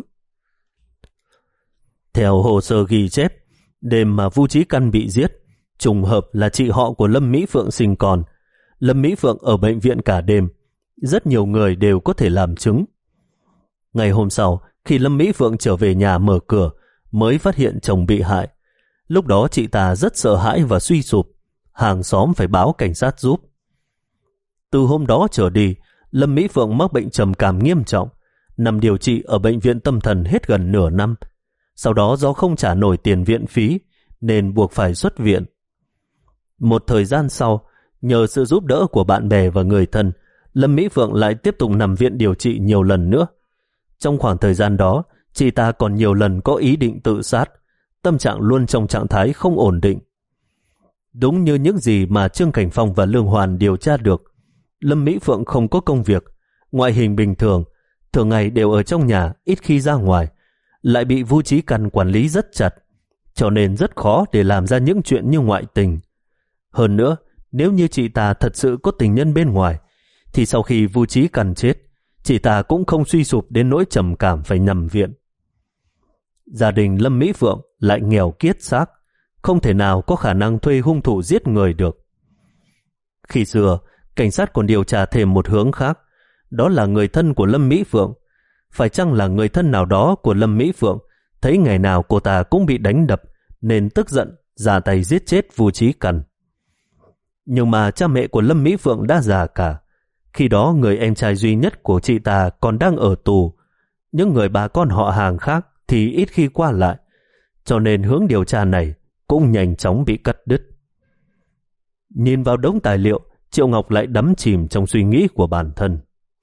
Theo hồ sơ ghi chép, đêm mà Vu Chí Căn bị giết, trùng hợp là chị họ của Lâm Mỹ Phượng sinh con. Lâm Mỹ Phượng ở bệnh viện cả đêm, rất nhiều người đều có thể làm chứng. Ngày hôm sau, khi Lâm Mỹ Phượng trở về nhà mở cửa, mới phát hiện chồng bị hại. Lúc đó chị ta rất sợ hãi và suy sụp, hàng xóm phải báo cảnh sát giúp. Từ hôm đó trở đi, Lâm Mỹ Phượng mắc bệnh trầm cảm nghiêm trọng, nằm điều trị ở bệnh viện tâm thần hết gần nửa năm. Sau đó do không trả nổi tiền viện phí, nên buộc phải xuất viện. Một thời gian sau, nhờ sự giúp đỡ của bạn bè và người thân, Lâm Mỹ Phượng lại tiếp tục nằm viện điều trị nhiều lần nữa. Trong khoảng thời gian đó, chị ta còn nhiều lần có ý định tự sát, tâm trạng luôn trong trạng thái không ổn định. Đúng như những gì mà Trương Cảnh Phong và Lương Hoàn điều tra được, Lâm Mỹ Phượng không có công việc, ngoại hình bình thường, thường ngày đều ở trong nhà, ít khi ra ngoài, lại bị Vu Chí Căn quản lý rất chặt, cho nên rất khó để làm ra những chuyện như ngoại tình. Hơn nữa, nếu như chị ta thật sự có tình nhân bên ngoài, thì sau khi Vu Chí Căn chết, chị ta cũng không suy sụp đến nỗi trầm cảm phải nằm viện. Gia đình Lâm Mỹ Phượng lại nghèo kiết xác, không thể nào có khả năng thuê hung thủ giết người được. Khi xưa, cảnh sát còn điều tra thêm một hướng khác, đó là người thân của Lâm Mỹ Phượng. Phải chăng là người thân nào đó của Lâm Mỹ Phượng thấy ngày nào cô ta cũng bị đánh đập, nên tức giận ra tay giết chết Vu Chí Căn. Nhưng mà cha mẹ của Lâm Mỹ Phượng đã già cả. Khi đó người em trai duy nhất của chị ta còn đang ở tù. Những người bà con họ hàng khác thì ít khi qua lại, cho nên hướng điều tra này cũng nhanh chóng bị cắt đứt. Nhìn vào đống tài liệu, Triệu Ngọc lại đắm chìm trong suy nghĩ của bản thân.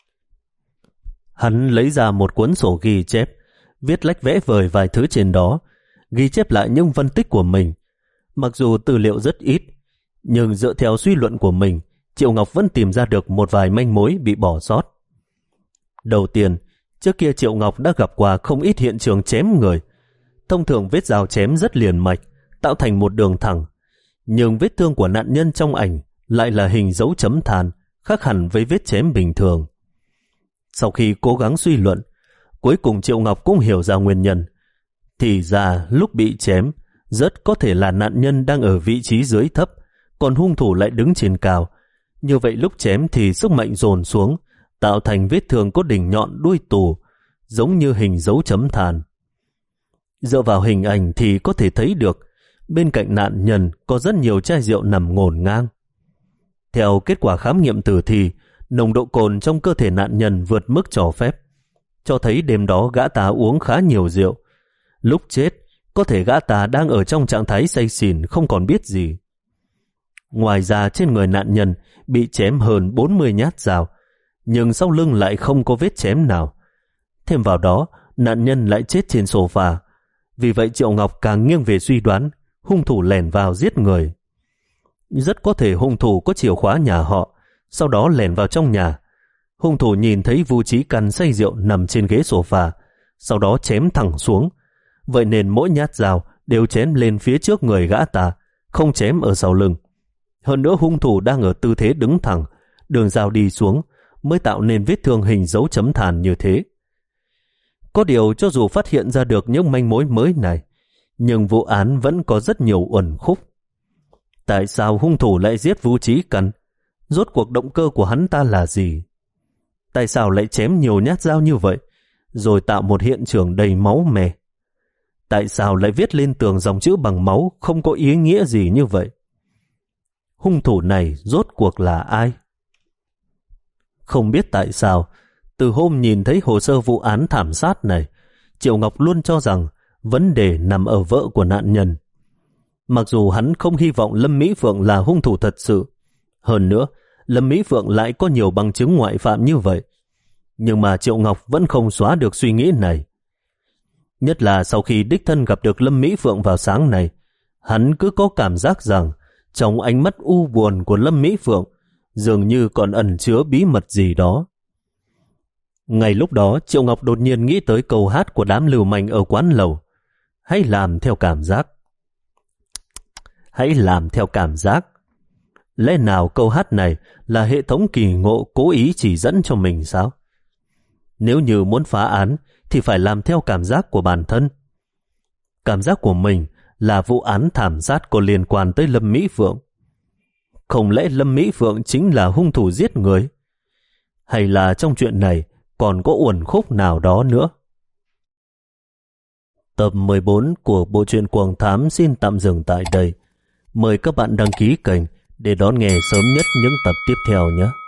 Hắn lấy ra một cuốn sổ ghi chép, viết lách vẽ vời vài thứ trên đó, ghi chép lại những phân tích của mình. Mặc dù tư liệu rất ít, nhưng dựa theo suy luận của mình, Triệu Ngọc vẫn tìm ra được một vài manh mối bị bỏ sót. Đầu tiên, trước kia Triệu Ngọc đã gặp qua không ít hiện trường chém người. Thông thường vết dao chém rất liền mạch, tạo thành một đường thẳng. Nhưng vết thương của nạn nhân trong ảnh lại là hình dấu chấm than, khác hẳn với vết chém bình thường. Sau khi cố gắng suy luận, cuối cùng Triệu Ngọc cũng hiểu ra nguyên nhân. Thì ra lúc bị chém, rất có thể là nạn nhân đang ở vị trí dưới thấp, còn hung thủ lại đứng trên cao. Như vậy lúc chém thì sức mạnh dồn xuống, tạo thành vết thương có đỉnh nhọn đuôi tù, giống như hình dấu chấm than. Dựa vào hình ảnh thì có thể thấy được, bên cạnh nạn nhân có rất nhiều chai rượu nằm ngổn ngang. Theo kết quả khám nghiệm tử thi, nồng độ cồn trong cơ thể nạn nhân vượt mức cho phép, cho thấy đêm đó gã ta uống khá nhiều rượu. Lúc chết, có thể gã ta đang ở trong trạng thái say xỉn không còn biết gì. Ngoài ra trên người nạn nhân bị chém hơn bốn mươi nhát dao, nhưng sau lưng lại không có vết chém nào. Thêm vào đó, nạn nhân lại chết trên sofa. Vì vậy Triệu Ngọc càng nghiêng về suy đoán hung thủ lẻn vào giết người. Rất có thể hung thủ có chìa khóa nhà họ, sau đó lẻn vào trong nhà. Hung thủ nhìn thấy Vu Chí Căn say rượu nằm trên ghế sofa, sau đó chém thẳng xuống. Vậy nên mỗi nhát dao đều chém lên phía trước người gã ta, không chém ở sau lưng. Hơn nữa hung thủ đang ở tư thế đứng thẳng, đường dao đi xuống, mới tạo nên vết thương hình dấu chấm than như thế. Có điều cho dù phát hiện ra được những manh mối mới này, nhưng vụ án vẫn có rất nhiều uẩn khúc. Tại sao hung thủ lại giết Vu Chí Căn? Rốt cuộc động cơ của hắn ta là gì? Tại sao lại chém nhiều nhát dao như vậy, rồi tạo một hiện trường đầy máu me? Tại sao lại viết lên tường dòng chữ bằng máu không có ý nghĩa gì như vậy? Hung thủ này rốt cuộc là ai? Không biết tại sao, từ hôm nhìn thấy hồ sơ vụ án thảm sát này, Triệu Ngọc luôn cho rằng vấn đề nằm ở vợ của nạn nhân. Mặc dù hắn không hy vọng Lâm Mỹ Phượng là hung thủ thật sự, hơn nữa, Lâm Mỹ Phượng lại có nhiều bằng chứng ngoại phạm như vậy, nhưng mà Triệu Ngọc vẫn không xóa được suy nghĩ này. Nhất là sau khi đích thân gặp được Lâm Mỹ Phượng vào sáng này, hắn cứ có cảm giác rằng trong ánh mắt u buồn của Lâm Mỹ Phượng dường như còn ẩn chứa bí mật gì đó. Ngay lúc đó, Triệu Ngọc đột nhiên nghĩ tới câu hát của đám lưu manh ở quán lầu. Hãy làm theo cảm giác. Hãy làm theo cảm giác, Lẽ nào câu hát này là hệ thống kỳ ngộ cố ý chỉ dẫn cho mình sao? Nếu như muốn phá án thì phải làm theo cảm giác của bản thân. Cảm giác của mình là vụ án thảm sát có liên quan tới Lâm Mỹ Phượng. Không lẽ Lâm Mỹ Phượng chính là hung thủ giết người? Hay là trong chuyện này còn có uẩn khúc nào đó nữa? Tập mười bốn của bộ truyện Quầng Thám xin tạm dừng tại đây. Mời các bạn đăng ký kênh để đón nghe sớm nhất những tập tiếp theo nhé.